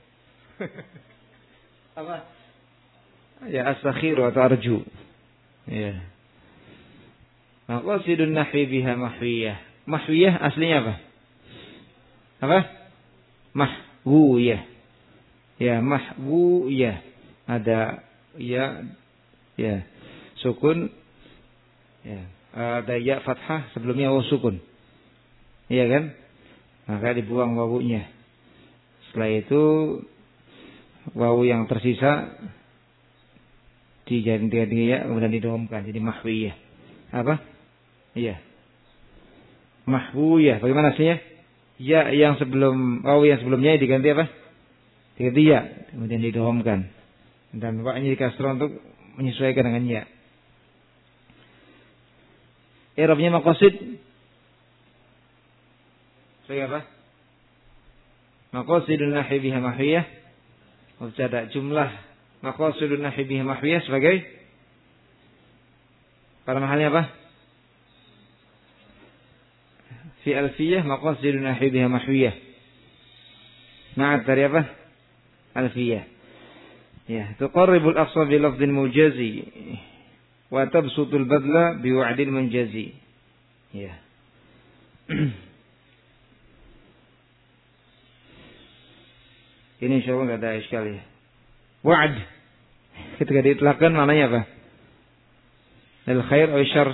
Apa? Ya astakhiru atau arju. Ya. Maqasidun nahwi biha mahwiyah. Mahwiyah aslinya apa? Apa? Mahwiyah. Ya, mahwiyah. Ada ya sukun. Ya. Ada ya fathah sebelumnya waw sukun. Iya kan? Maka dibuang wawunya. Setelah itu wawu yang tersisa diganti ya kemudian didomkan jadi mahwiyah. Apa? Iya. Mahwiyah. Bagaimana aslinya? Ya yang sebelum wawu yang sebelumnya diganti apa? Diganti ya, kemudian didomkan. Dan wa-nya dikasrah untuk menyesuaikan dengan ya. I'rabnya maqasid sebagai apa? Maqasidun nahwi biha mahwiyah. Mubtada jumlah maqasidun nahwi biha mahwiyah sebagai pada mahalnya apa? Fi alfiyah maqasidun nahwi biha mahwiyah. Na'at dari apa? Alfiyah. Ya, tuqarribul aqsa bi lafdhin mujazi wa tabsutul badla bi wa'dil munjazi. Ya. Ini insyaallah enggak ada iskal ya. Wa'd ketika diitlaqkan maknanya apa? Lil khair atau syarr?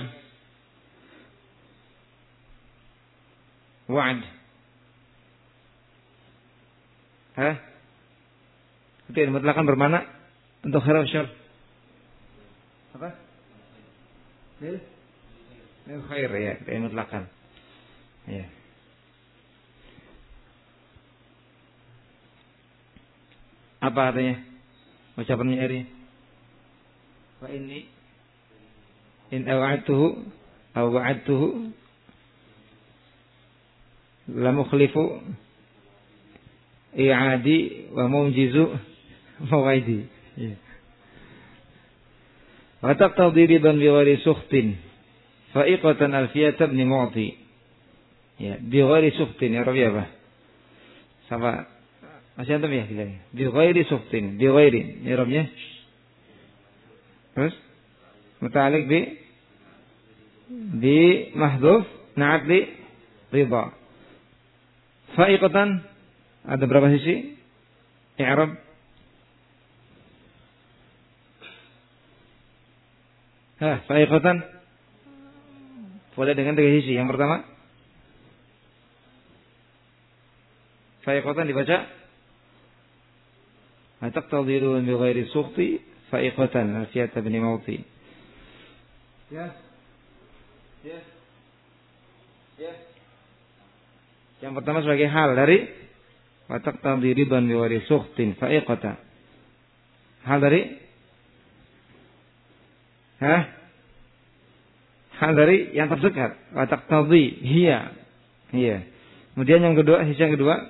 Wa'd. Ketika dimutlakkan bermakna untuk khair atau syarr? Apa? Lil khair ya, dimutlakkan. Ya. Apa artinya? Ucapannya Eri. Wa inni in awa'tuhu aw wa'adtuhu la mukhlifu i'adi wa munjizu mawaidi. Ya. Wa taqtadi ridan bi ghairi sukhtin fa'iqatan alfiyatan ibn mu'ti. Ya, bi ghairi sukhtin ya Rabbi apa? Sama masih antum ya bilangnya. Bi ghairi sukhtin, bi ghairi. Ya Rabbnya. Terus muta'alliq bi mahdhuf na'at li ridha. Fa'iqatan ada berapa sisi? I'rab. Fa'iqatan boleh dengan 3 sisi. Yang pertama fa'iqatan dibaca taqtadirun bi ghairi sukhti fa'iqatan alfiyat ibn mauti. Ya. Yang pertama sebagai hal dari wa taqtadirudan bi ghairi sukhtin fa'iqatan. Hal dari hal dari yang terdekat wa taqtadi hiya. Kemudian yang kedua, sisi yang kedua.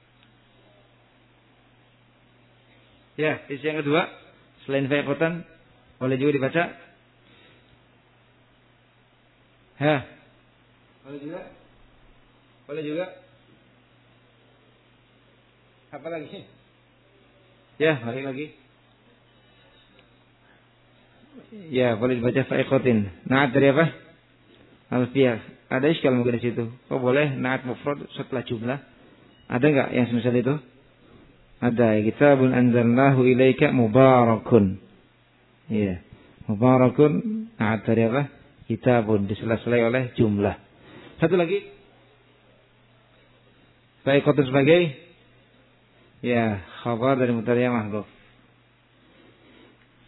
Ya, sisi yang kedua selain fa'iqatan boleh juga dibaca boleh juga apa lagi? Ya, balik lagi. Ya, boleh dibaca fa'iqatin. Na'at dari apa? Alfiyah. Ada iskal mungkin di situ. Oh, boleh na'at mufrad setelah jumlah. Ada enggak yang semisal itu? Ada. Kitabun anzalnahu ilaika mubarakun. Iya. Mubarakun na'at dari apa? Kitabun disela-selai oleh jumlah. Satu lagi. Fa'iqatun sebagai ya khabar dari mubtada mahdhuf.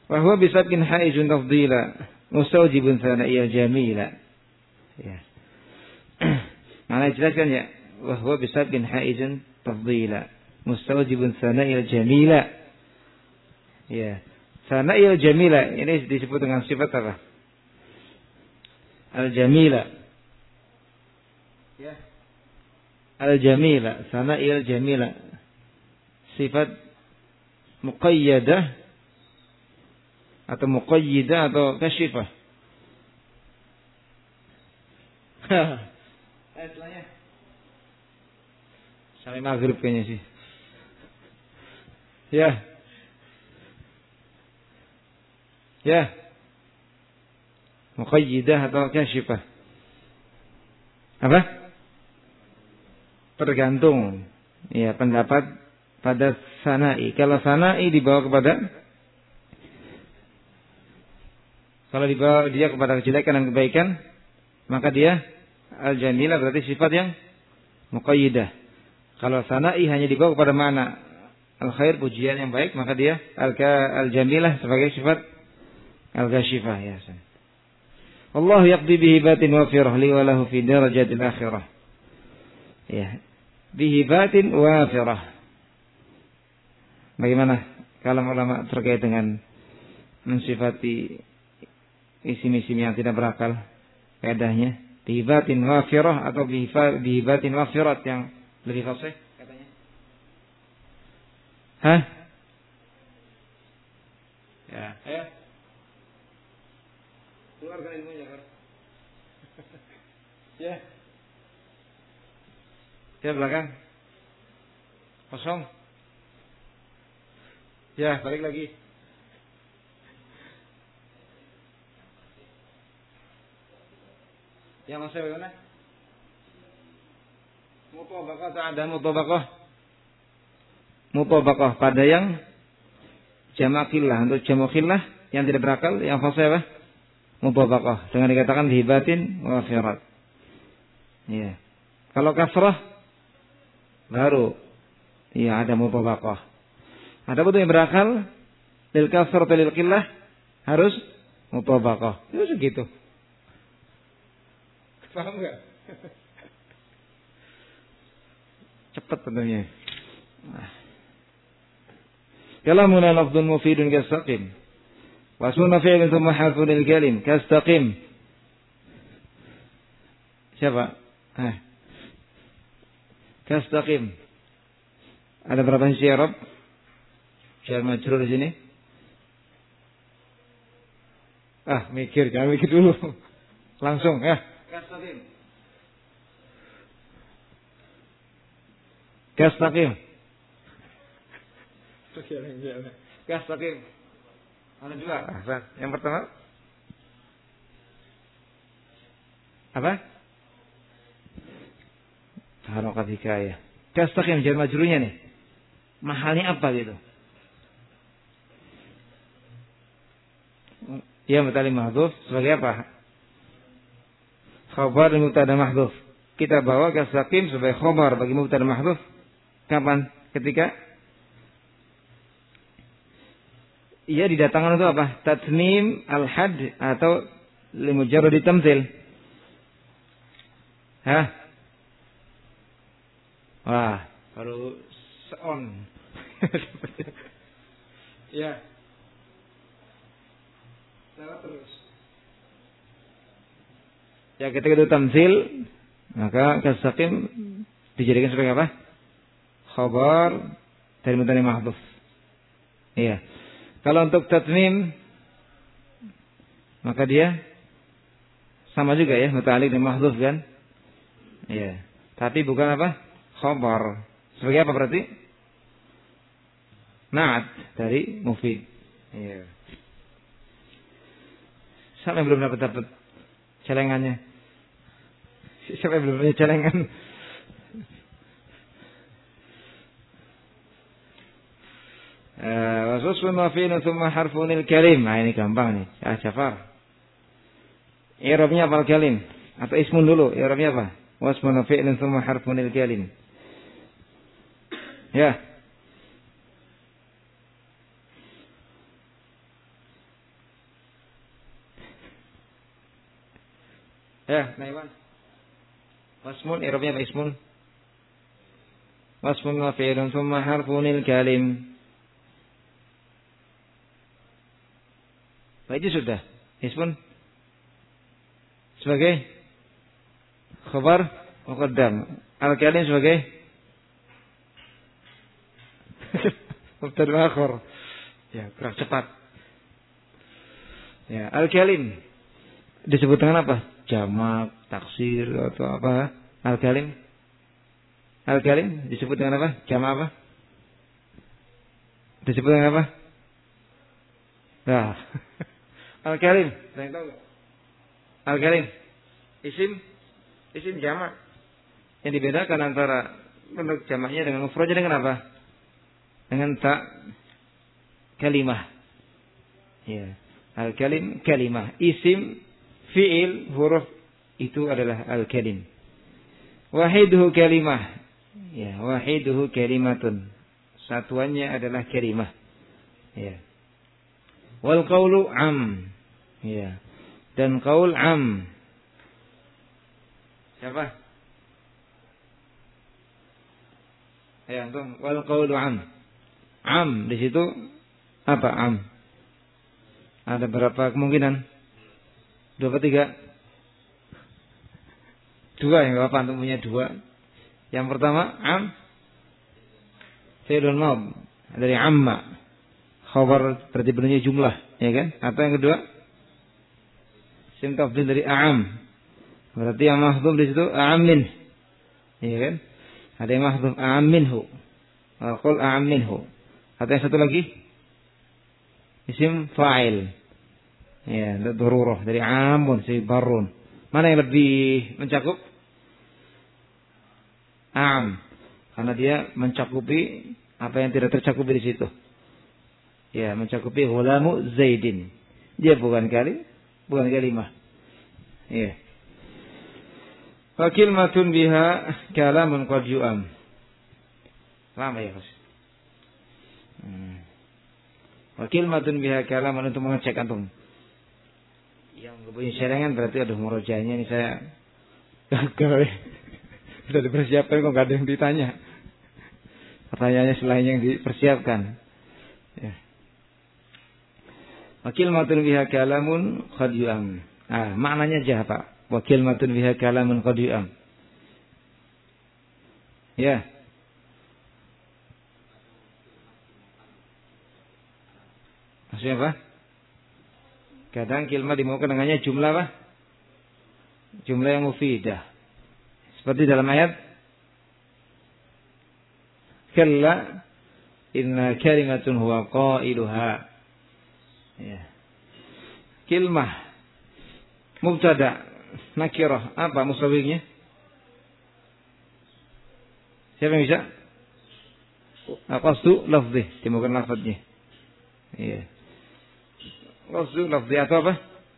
Wa huwa bisabqin haijun tafdila mustawjibun sana'iyal jamila. Ya. Mana jelaskan ya? Wa huwa bisabqin haijun tafdila mustawjibun sana'iyal jamila. Ya. Sana'iyal jamila ini disebut dengan sifat apa? Al-jamila. Ya. Al-jamila, sana'iyal jamila. Sifat muqayyadah atau muqayyidah atau kasyifah. Istilahnya sampai maghrib kayaknya sih. Ya. Ya. Muqayyidah atau kasyifah. Apa? Tergantung. Ya, pendapat pada sana'i. Kalau sana'i dibawa dia kepada kejelekan dan kebaikan, maka dia al-jamilah berarti sifat yang muqayyidah. Kalau sana'i hanya dibawa kepada makna al-khair, pujian yang baik, maka dia al-jamilah sebagai sifat al-kashifah. Ya. Allah yaqdi bihibatin wafirah li wa lahu fi darajatil akhirah. Ya. Bihibatin wafirah. Bagaimana kalam ulama terkait dengan mensifati isim-isim yang tidak berakal? Kaidahnya bihibatin wafirah atau bihibatin wafirat yang lebih fasih katanya. Hah? Ya, ayo. Keluarkan ilmunya, kan? Ya. Ya, belakang. Kosong. Ya, balik lagi. Yang masih bagaimana? Mutabaqah atau ada mutabaqah? Mutabaqah pada yang jamak khillah. Untuk jamak khillah yang tidak berakal, yang fasih apa? Mutabaqah. Dengan dikatakan bihibatin wafirat. Ya. Kalau kasrah baru ya ada mutabaqah. Ada betul yang berakal lil kasrah atau lil qillah harus mutabaqah. Itu segitu. Paham enggak? Cepat tentunya. Kalamuna lafdhun mufidun kastaqim. Wa sunna fi'lun thumma harfun lil kalim kastaqim. Siapa? Kastaqim. Ada berapa sisi Arab? Jar majrur di sini. Mikir, jangan mikir dulu. Langsung ya. Kastaqim. Kastaqim. Kastaqim. Ada dua. Yang pertama apa? Harokat hikayah. Kastaqim jar majrurnya nih. Mahalnya apa gitu? Ya mubtada mahdhuf sebagai apa? Khabar dan mubtada mahdhuf. Kita bawa kastaqim sebagai khabar bagi mubtada mahdhuf. Kapan? Ketika ia didatangkan untuk apa? Tatmim al-had atau limujarrad tamtsil. Hah? Wah, baru on. Ya. Terus. Ya ketika itu tamtsil, maka kastaqim dijadikan sebagai apa? Khabar dari mubtada mahdhuf. Iya. Kalau untuk tatmim maka dia sama juga ya, muta'alliq dan mahdhuf kan? Iya. Tapi bukan apa? Khabar. Sebagai apa berarti? Na'at dari mufid. Iya. Siapa yang belum dapat celengannya? Siapa yang belum punya celengan? Wasusfun wa fi'lun thumma harfunil kalim. Nah ini gampang nih. Jafar. I'rabnya apa kalim? Atau ismun dulu. I'rabnya apa? Wasfun wa fi'lun thumma harfunil kalim. Ya. Ya, Naiman. Wasmun, i'rabnya apa ismun? Wasmun wa fi'lun thumma harfunil kalim. Baik, itu sudah. Ismun sebagai khabar muqaddam. Al-kalim sebagai mubtada akhir. Ya, gerak cepat. Ya, al-kalim disebut dengan apa? Jamak, taksir atau apa? Al-kalim. Al-kalim disebut dengan apa? Jamak apa? Disebut dengan apa? Nah. Al-kalim, saya tahu enggak? Al-kalim isim jamak. Yang dibedakan antara bentuk jamaknya dengan mufradnya dengan apa? Dengan tak kalimah. Ya. Al-kalim kalimah. Isim, fi'il, huruf itu adalah al-kalim. Wahiduhu kalimah. Ya, wahiduhu kalimatun. Satuannya adalah kalimah. Ya. Wal qaulu am. Ya. Dan qaul am. Siapa? Ya, antum. Wal qaulu am. Am di situ apa am? Ada berapa kemungkinan? 2 atau 3? 2 yang Bapak antum punya 2. Yang pertama am fi'lun mad dari amma. Khabar berarti benarnya jumlah, ya kan? Atau yang kedua isim tafdhil dari a'am. Berarti yang mahdhuf di situ a'am min. Ya kan? Ada yang mahdhuf a'am minhu. Qul a'am minhu. Atau yang satu lagi isim fa'il. Ya, darurah dari amun si barun. Mana yang lebih mencakup? A'am. Karena dia mencakupi apa yang tidak tercakupi di situ. Ya, mencakupi ghulamu Zaidin. Dia bukan kalimah. Ya. Wa kalimatun biha kalamun qad yu'am. Lama ya, Mas. Wa kalimatun biha kalamun untuk mengecek antum. Yang punya syarangan berarti ada murojaahnya ini saya gagal. Sudah dipersiapkan kok enggak ada yang ditanya. Pertanyaannya selain yang dipersiapkan. Ya. Wakil matun biha kalamun qad yu'am. Maknanya aja Pak. Wakil matun biha kalamun qad yu'am. Ya. Maksudnya apa? Kadang kilmah dimaukan dengannya jumlah apa? Jumlah yang mufidah. Seperti dalam ayat kalla inna kalimatun huwa qailuha. Ya. Kilmah mubtada nakirah apa musawwirnya? Siapa yang bisa? Qasdu lafzi, dimaukan lafadznya. Iya. Qasdu lafzi atau apa?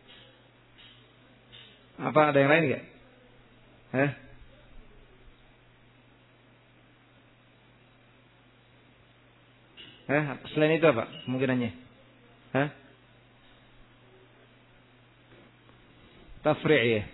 Apa ada yang lain enggak? Selain itu apa kemungkinannya? Tafri' ya.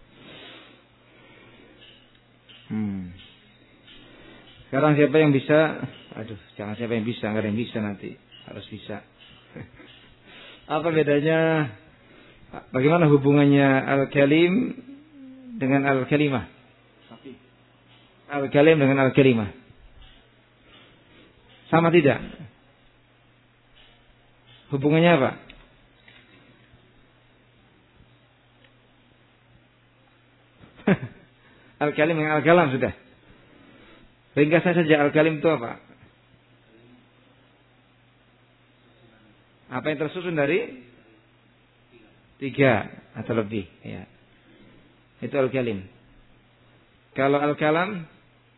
Sekarang siapa yang bisa? Aduh, jangan siapa yang bisa, enggak ada yang bisa nanti. Harus bisa. Apa bedanya? Bagaimana hubungannya al-kalim dengan al-kalimah? Al-kalim dengan al-kalimah. Sama tidak? Hubungannya apa? Al-kalim dengan al-kalam sudah. Ringkasnya saja al-kalim itu apa? Apa yang tersusun dari 3 atau lebih, ya. Itu al-kalim. Kalau al-kalam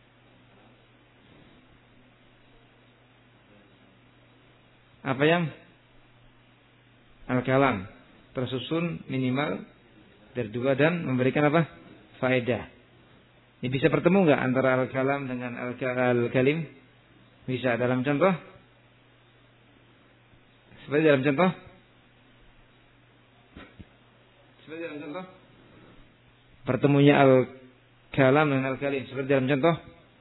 apa yang al-kalam tersusun minimal dari 2 dan memberikan apa? Faedah. Ini bisa bertemu enggak antara al-kalam dengan al-kalim? Bisa dalam contoh? Seperti dalam contoh? bertemunya al-kalam dengan al-kalim. Seperti dalam contoh.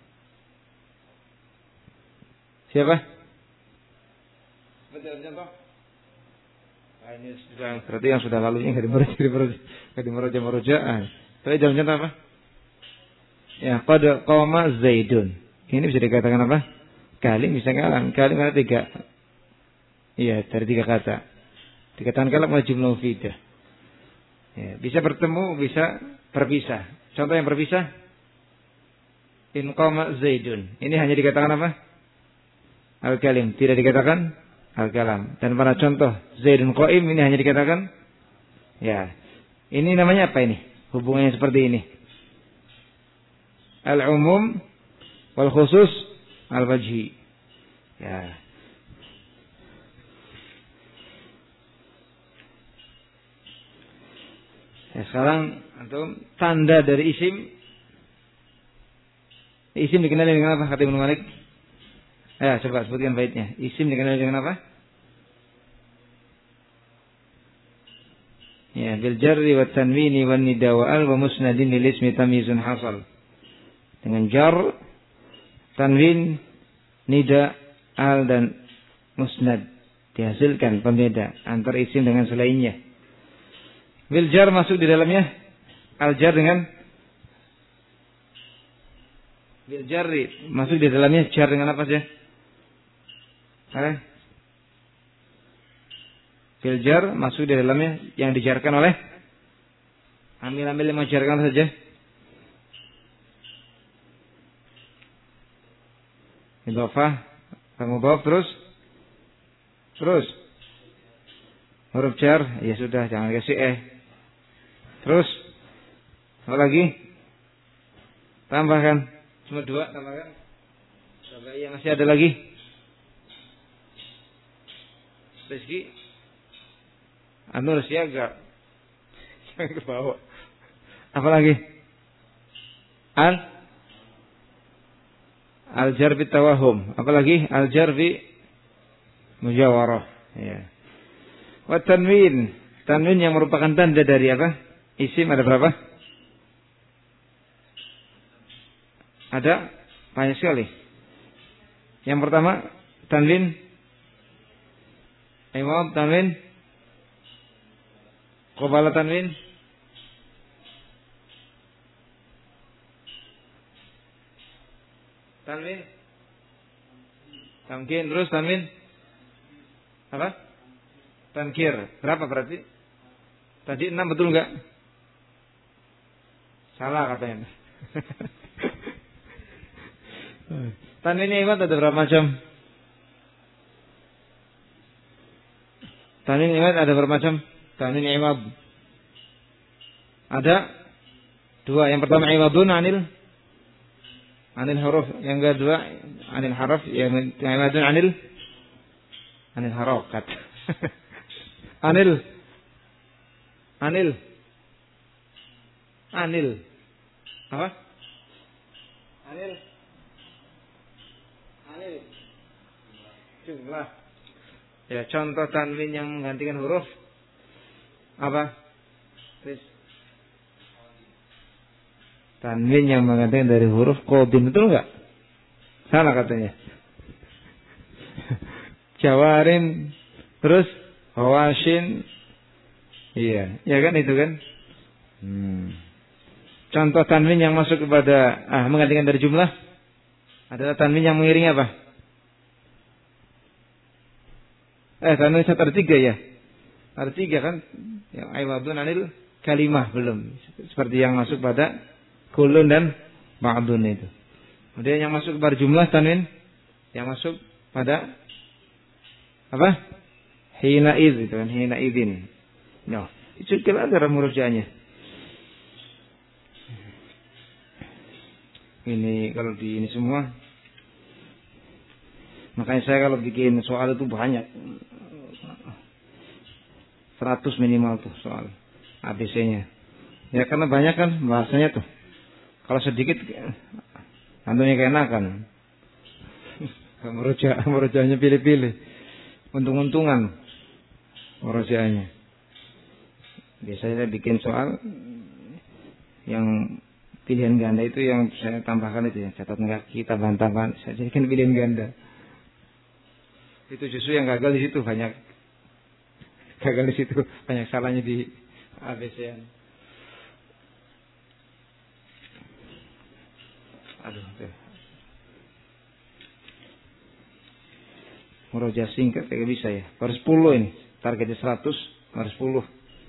Siapa? Seperti dalam contoh. Nah, ini sudah berarti yang sudah lalunya enggak dimeraja. Tapi dalam contoh apa? Ya, qad qama Zaidun. Ini bisa dikatakan apa? Kalim, bisa kalam. Kalim ada 3. Iya, dari 3 kata. Dikatakan kalam oleh jumlah mufidah. Ya, bisa bertemu, bisa berpisah. Contoh yang berpisah. In qama Zaidun. Ini hanya dikatakan apa? Al-kalim, tidak dikatakan al-kalam. Dan pada contoh Zaidun qaim ini hanya dikatakan ya. Ini namanya apa ini? Hubungannya seperti ini. Al-umum wal khusus al-wajhi. Ya. Ya, sekarang antum tanda dari isim. Isim dikenali dengan apa? Kata Ibnu Malik. Ya, coba sebutkan baitnya. Isim dikenali dengan apa? Ya, bil jarri wa tanwini wan nida wa al wa musnadin lil ismi tamyizun hasal. Dengan jar, tanwin, nida, al dan musnad dihasilkan pembeda antara isim dengan selainnya. Bil jar masuk di dalamnya al jar dengan bil jarri masuk di dalamnya jar dengan apa saja? Bil jar masuk di dalamnya yang dijarkan oleh amil-amil yang menjarkan saja. Idhofah, mudhaf terus huruf jar, ya sudah jangan kasih Terus apa lagi? Tambahkan cuma 2 tambahkan. Sampai yang masih ada lagi. Rizki Anur siaga. Jangan ke bawah. Apa lagi? Al-jar bi tawahum. Apa lagi? Al-jar bi mujawarah. Ya. Wa tanwin. Tanwin yang merupakan tanda dari apa? Isim ada berapa? Ada banyak sekali. Yang pertama tanwin iwad, tanwin qabala, tanwin tamkin, terus tanwin apa? Tankir. Berapa berarti? Tadi 6 betul enggak? Salah katanya. Tanwin iwad ada berapa macam? Tanwin iwad ada berapa macam? Tanwin iwad ada 2. Yang pertama iwadun anil huruf, yang kedua anil haraf, yang iwadun anil harokat. Anil apa? Anil jumlah. Ya, contoh tanwin yang menggantikan huruf apa? Tanwin yang menggantikan dari huruf qadin, betul enggak? Salah katanya. Jawarin, terus hawashin. Iya, ya kan itu kan? Contoh tanwin yang masuk kepada menggantikan dari jumlah adalah tanwin yang mengiringi apa? Tanwin ada 3 ya. Ada 3 kan? Yang iwadun anil kalimah belum. Seperti yang masuk pada kulun dan ba'dun itu. Kemudian yang masuk kepada jumlah tanwin yang masuk pada apa? Hina iz itu kan, hina idzin. No, itu kira ada murja'nya. Ini kalau di ini semua. Makanya saya kalau bikin soal itu banyak. 100 minimal tuh soal ABC-nya. Ya karena banyak kan bahasanya tuh. Kalau sedikit antunya keenakan. Merujanya pilih-pilih. Untung-untungan merujanya. Biasanya saya bikin soal Yang pilihan ganda itu yang saya tambahkan itu ya, catatan kaki, tambahan-tambahan. Saya jadikan pilihan ganda. Itu justru yang gagal di situ banyak. Gagal di situ banyak salahnya di ABC-an. Aduh. Murojaah singkat kayak bisa ya. Baru 10 ini. Targetnya 100, baru 10.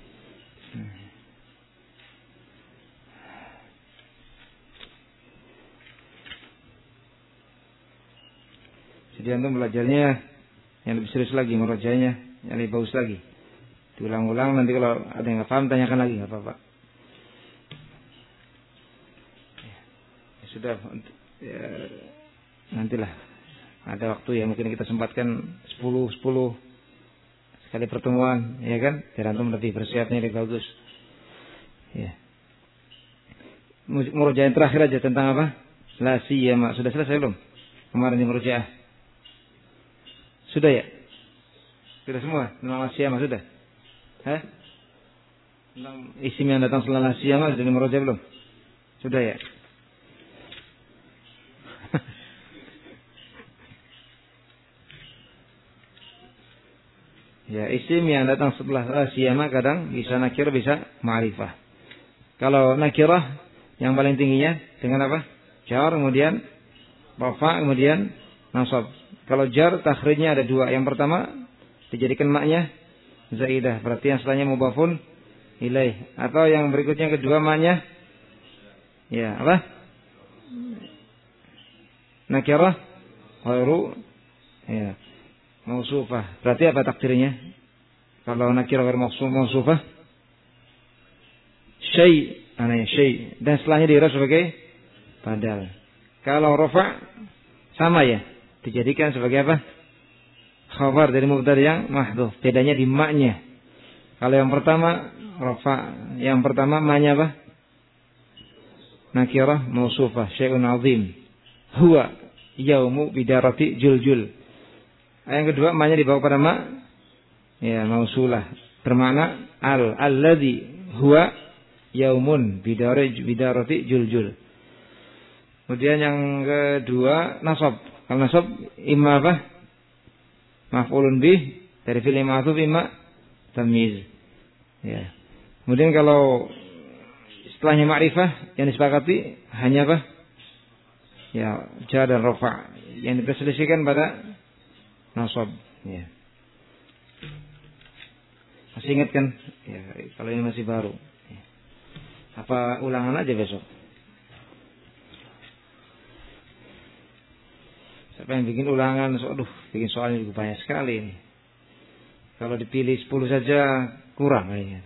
Jadi antum belajarnya yang lebih serius lagi, murojaahnya yang lebih bagus lagi. Diulang-ulang, nanti kalau ada yang nggak paham tanyakan lagi, nggak apa-apa. Ya, sudah, ya, nantilah ada waktu ya mungkin kita sempatkan 10 sekali pertemuan, ya kan? Biar antum lebih bersiapnya lebih bagus. Ya. Murojaah yang terakhir aja tentang apa? La siyama. Sudah selesai belum? Kemarin di murojaah. Sudah ya? Sudah semua? Tentang la siyama sudah? Hah? Tentang isim yang datang setelah la siyama sudah di murojaah belum? Sudah ya? Ya, isim yang datang setelah la siyama kadang bisa nakirah, bisa ma'rifah. Kalau nakirah yang paling tingginya dengan apa? Jar, kemudian rafa, kemudian nasab. Kalau jar takhrijnya ada dua. Yang pertama dijadikan maknya zaidah, berarti yang setelahnya mudhafun ilaih. Atau yang berikutnya kedua maknya ya apa? Nakirah ghairu ya mausufah. Berarti apa takdirnya? Kalau nakirah ghairu mausufah syai dan setelahnya diirab sebagai badal. Kalau rafa sama ya, dijadikan sebagai apa? Khabar dari mubtada yang mahdhuf. Bedanya di maknya. Kalau yang pertama rafa, yang pertama maknya apa? Nakirah mausufah, syai'un azim. Huwa yaumu bidarati juljul. Yang kedua maknya dibawa pada mak ya mausulah, bermakna alladzi huwa yaumun bidarati juljul. Kemudian yang kedua nasab. Kalau nasab imma apa? Maf'ulun bih dari fi'il ma'tuf, imma tamyiz. Ya. Kemudian kalau setelahnya ma'rifah yang disepakati hanya apa? Ya, jar dan rafa. Yang diperselisihkan pada nasab. Ya. Masih ingat kan? Ya, kalau ini masih baru. Ya. Apa ulangan aja besok? Siapa yang bikin ulangan? Bikin soalnya juga banyak sekali ini. Kalau dipilih 10 saja kurang kayaknya.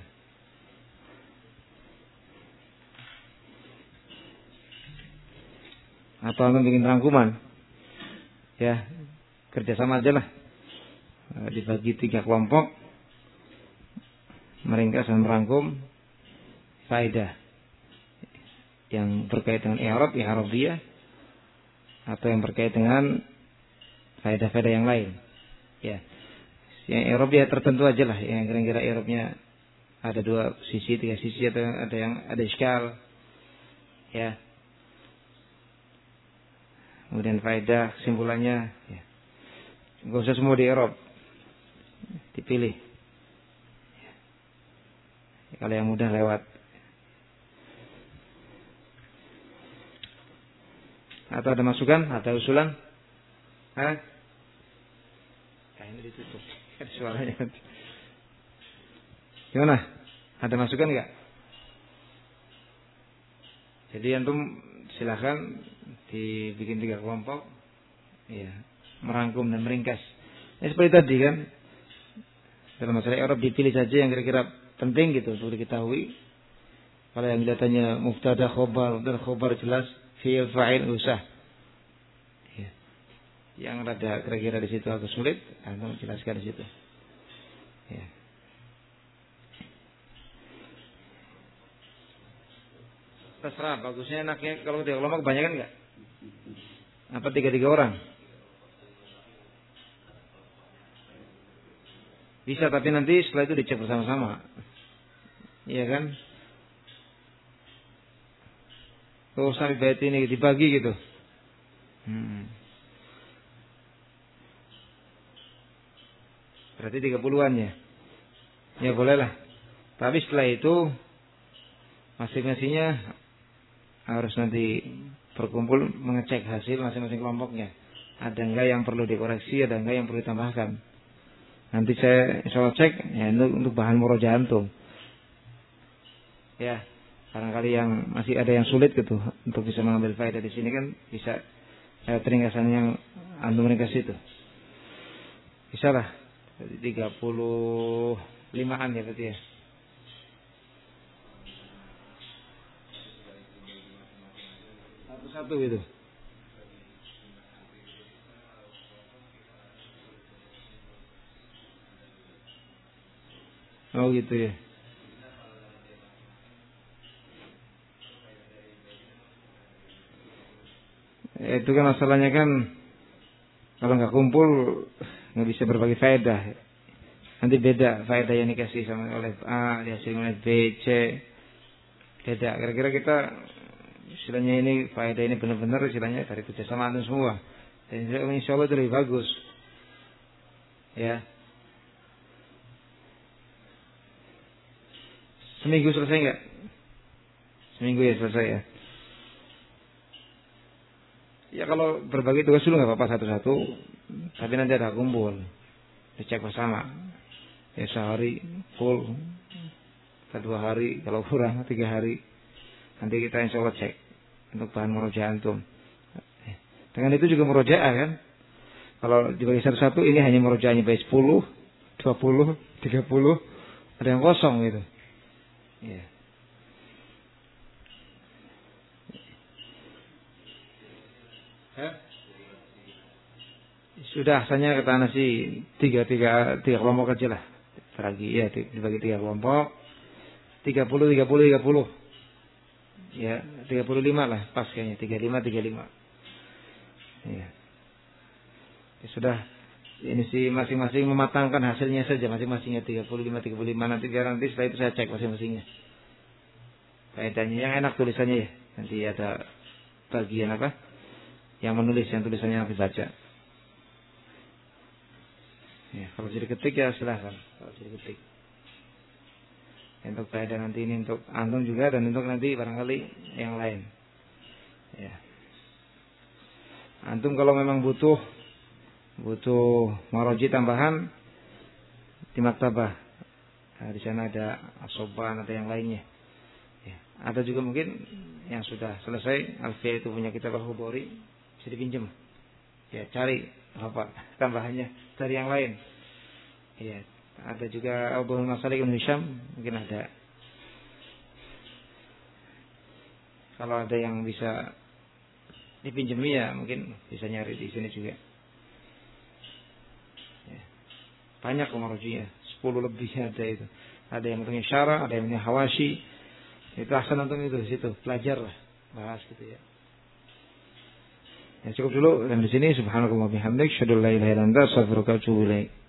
Atau anda bikin rangkuman? Ya, kerjasama aja lah. Dibagi 3 kelompok, meringkas dan merangkum faedah yang berkait dengan i'rab, i'rabiyah, atau yang berkait dengan faedah-faedah yang lain. Ya, yang i'rabiyah tertentu aja lah, yang kira-kira i'rabnya ada 2 sisi, 3 sisi, atau ada yang ada iskal. Ya. Kemudian faedah kesimpulannya, ya. Enggak usah semua di i'rab. Dipilih. Ya. Kalau yang mudah lewat. Atau ada masukan? Ada usulan? Hah? Ini ditutup. Ada suaranya. Gimana? Ada masukan enggak? Jadi antum silakan dibikin 3 kelompok. Ya, merangkum dan meringkas. Ya, seperti tadi kan. Dalam masalah i'rab dipilih saja yang kira-kira penting gitu untuk diketahui. Kalau yang kelihatannya mubtada khobar dan khobar jelas fi'il fa'il usah. Ya. Yang rada kira-kira di situ agak sulit, antum jelaskan di situ. Ya. Terserah, bagusnya enaknya kalau 3 kelompok kebanyakan enggak? Apa 3 orang? Bisa, tapi nanti setelah itu dicek bersama-sama. Iya kan? sampai bait ini dibagi gitu. Berarti 30-an ya. Ya bolehlah. Tapi setelah itu masing-masingnya harus nanti berkumpul mengecek hasil masing-masing kelompoknya. Ada enggak yang perlu dikoreksi, ada enggak yang perlu ditambahkan. Nanti saya insya Allah cek ya untuk bahan murojaah antum. Ya, barangkali yang masih ada yang sulit gitu untuk bisa mengambil faedah di sini kan bisa peringkasan yang antum ringkas itu. Bisa lah. 35-an ya berarti ya. Satu-satu gitu. Oh gitu ya. Itu kan masalahnya kan kalau nggak kumpul nggak bisa berbagi faedah. Nanti beda faedah yang dikasih sama oleh A, dikasih oleh B, C. Beda. Kira-kira kita istilahnya ini faedah ini benar-benar istilahnya dari kerjasama antum semua. Dan insya Allah itu lebih bagus. Ya. Seminggu selesai nggak? Seminggu ya selesai ya. Ya kalau berbagi tugas dulu nggak apa-apa satu-satu. Tapi nanti ada kumpul. Dicek bersama. Ya sehari full. 2 hari. Kalau kurang 3 hari. Nanti kita insya Allah cek. Untuk bahan murojaah antum. Dengan itu juga murojaah kan. Kalau dibagi satu-satu ini hanya murojaahnya baik 10, 20, 30. Ada yang kosong gitu. Ya. Sudah asalnya kata nasi tiga kelompok aja lah. Lagi ya dibagi 3 kelompok. 30. Ya, 35 lah pas kayaknya 35. Ya. Ya sudah ini sih masing-masing mematangkan hasilnya saja masing-masingnya 35 nanti setelah itu saya cek masing-masingnya. Faedahnya yang enak tulisannya ya. Nanti ada bagian apa? Yang menulis yang tulisannya yang dibaca. Ya, kalau jadi ketik ya silahkan. Kalau jadi ketik. Untuk faedah nanti ini untuk antum juga dan untuk nanti barangkali yang lain. Ya. Antum kalau memang butuh maroji tambahan di maktabah. Nah, di sana ada asoban atau yang lainnya. Ya. Ada juga mungkin yang sudah selesai Alfiyah itu punya kitab Al-Khubori bisa dipinjam. Ya, cari apa tambahannya dari yang lain. Ya, ada juga Abdul Masalik Ibn Hisham mungkin ada. Kalau ada yang bisa dipinjami ya mungkin bisa nyari di sini juga. Ya. Banyak marojinya, 10 lebih ada itu. Ada yang punya syarah, ada yang punya hawashi. Itu asal nonton itu di situ, belajar lah, bahas gitu ya. Ya cukup dulu dan di sini subhanallahi wa bihamdihi asyhadu an la ilaha illa anta astaghfiruka wa atubu ilaik.